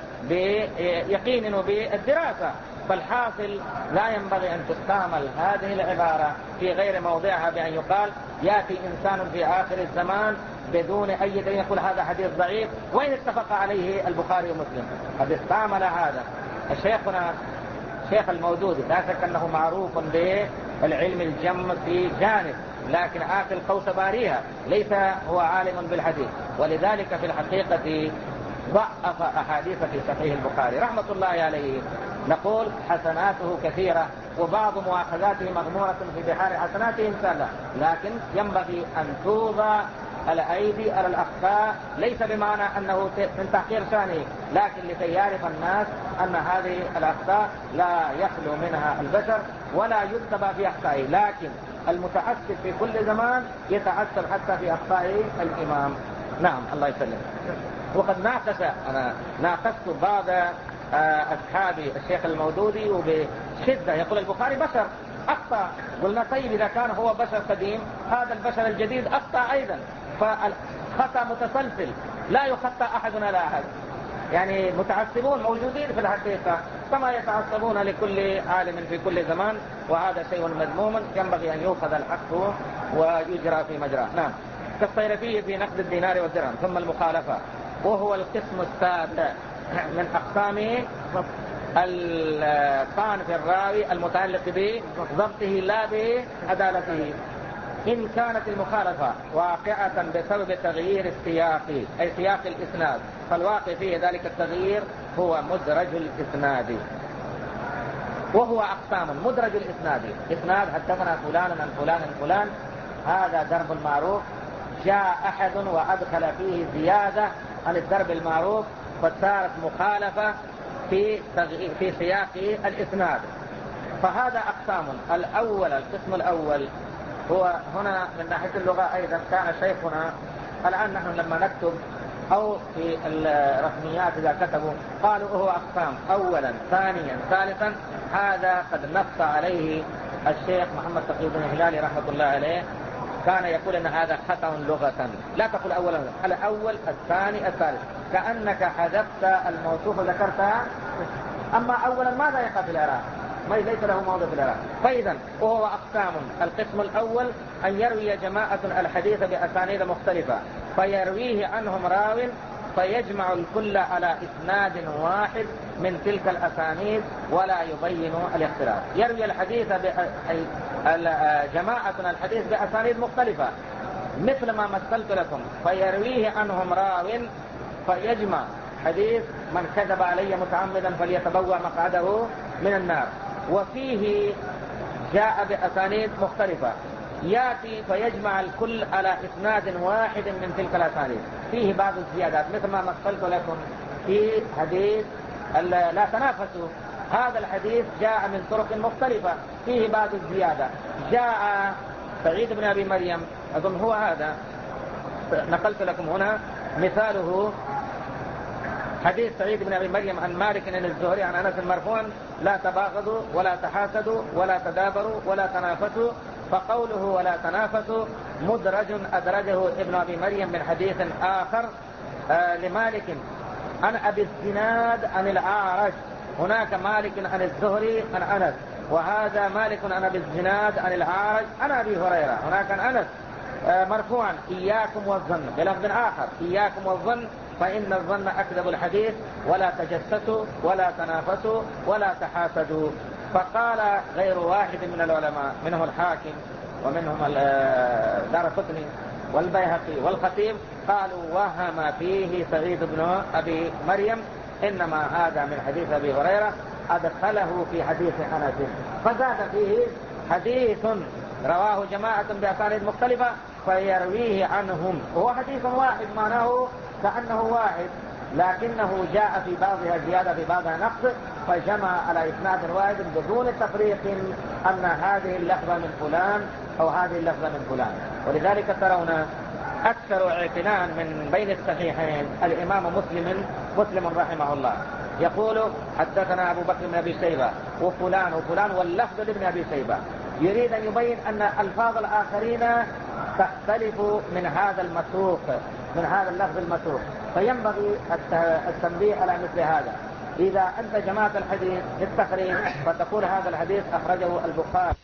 بيقين وبالدراسة. فالحاصل لا ينبغي أن تستعمل هذه العبارة في غير موضعها، بأن يقال يأتي إنسان في آخر الزمان بدون أي دليل يقول هذا حديث ضعيف وإن اتفق عليه البخاري ومسلم. قد استعمل هذا الشيخنا شيخ المودودي، لا شك أنه معروف بالعلم الجم في جانب، لكن آكل قوس باريها ليس هو عالم بالحديث، ولذلك في الحقيقة ضعف أحاديث في صحيح البخاري رحمة الله عليه. نقول حسناته كثيرة وبعض مؤاخذاته مغمورة في بحار حسناته إن شاء الله، لكن ينبغي أن توضع الأيدي على الأخطاء ليس بمعنى أنه من تحقير شأنه، لكن لكي يعرف الناس أن هذه الأخطاء لا يخلو منها البشر ولا يتبع في أخطائه، لكن المتعسف في كل زمان يتعسف حتى في أخطاء الإمام. نعم الله يسلم. وقد ناقش أنا ناقشت بعض أصحابي الشيخ المودودي وبشدة، يقول البخاري بشر أخطأ. قلنا طيب إذا كان هو بشر قديم، هذا البشر الجديد أخطأ أيضا، فالخطأ متسلسل لا يخطأ أحد على أحد. يعني متعصبون موجودين في الحقيقة كما يتعصبون لكل عالم في كل زمان، وهذا شيء مذموم ينبغي أن يؤخذ الحق ويجرى في مجراه. نعم. كالصيرفي في نقد الدينار والدرهم. ثم المخالفة، وهو القسم السابع من أقسامه الطعن في الراوي المتعلق بضبطه لا بعدالته. إن كانت المخالفة واقعة بسبب تغيير السياق أي سياق الإسناد، فالواقع فيه ذلك التغيير هو مدرج الإسناد. وهو أقسام. مدرج الإسناد إسناد حدثنا فلان عن فلان عن فلان، هذا درب معروف، جاء أحد وأدخل فيه زيادة عن الدرب المعروف فصارت مخالفة في في سياق الإسناد، فهذا أقسام. الأول القسم الأول هو هنا من ناحية اللغة أيضا كان شيخنا، الآن نحن لما نكتب أو في الرسميات إذا كتبوا قالوا هو أقسام أولا ثانيا ثالثا، هذا قد نص عليه الشيخ محمد تقي الدين الهلالي رحمة الله عليه، كان يقول أن هذا خطأ لغة، لا تقول أولا، الأول الثاني الثالث، كأنك حذفت الموصوف وذكرتها. أما أولا ماذا يقع في الإعراب؟ ما ليس له موضع في الإعراب. فإذا وهو أقسام. القسم الأول أن يروي جماعة الحديث بأسانيد مختلفة فيرويه عنهم راو فيجمع الكل على إسناد واحد من تلك الأسانيد ولا يبين الاختلاف. يروي الحديث جماعة الحديث بأسانيد مختلفة مثل ما مثلت لكم، فيرويه عنهم راو فيجمع حديث من كذب علي متعمدا فليتبوأ مقعده من النار، وفيه جاء بأسانيد مختلفة، يأتي فيجمع الكل على إسناد واحد من تلك الأسانيد فيه بعض الزيادات مثل ما مثلت لكم في حديث لا تنافسوا. هذا الحديث جاء من طرق مختلفة فيه بعض الزيادة. جاء سعيد بن أبي مريم، أظن هو هذا نقلت لكم هنا مثاله، حديث سعيد بن أبي مريم عن مالك عن الزهري عن أنس مرفوعا: لا تباغضوا ولا تحاسدوا ولا تدابروا ولا تنافسوا. فقوله ولا تنافسوا مدرج أدرجه ابن أبي مريم من حديث آخر آه لمالك عن أبي الزناد عن الأعرج. هناك مالك عن الزهري عن أنس، وهذا مالك عن أبي الزناد عن الأعرج عن أبي هريرة. هناك عن أنس آه مرفوعا: إياكم والظن، بلفظ آخر: إياكم والظن فإن الظن أكذب الحديث، ولا تجسسوا ولا تنافسوا ولا تحاسدوا. فقال غير واحد من العلماء منهم الحاكم ومنهم الدارقطني والبيهقي والخطيب قالوا وهم فيه سعيد بن أبي مريم، إنما هذا من حديث أبي هريرة أدخله في حديث أنس، فزاد فيه حديث رواه جماعة بأسانيد مختلفة فيرويه عنهم، وهو حديث واحد معناه كأنه واحد، لكنه جاء في بعضها زيادة في بعضها نقص، فجمع على إسناد واحد بدون تفريق أن هذه اللفظة من فلان أو هذه اللفظة من فلان. ولذلك ترون أكثر اعتناء من بين الصحيحين الإمام مسلم مسلم رحمه الله يقول: حدثنا أبو بكر بن أبي شيبة وفلان وفلان، واللفظ لابن أبي شيبة، يريد أن يبين أن ألفاظ الآخرين تختلف من هذا المسوق من هذا اللفظ المسوق، فينبغي التنبيه على مثل هذا. إذا أنت جمعت الحديث للتخريج فتقول هذا الحديث أخرجه البخاري.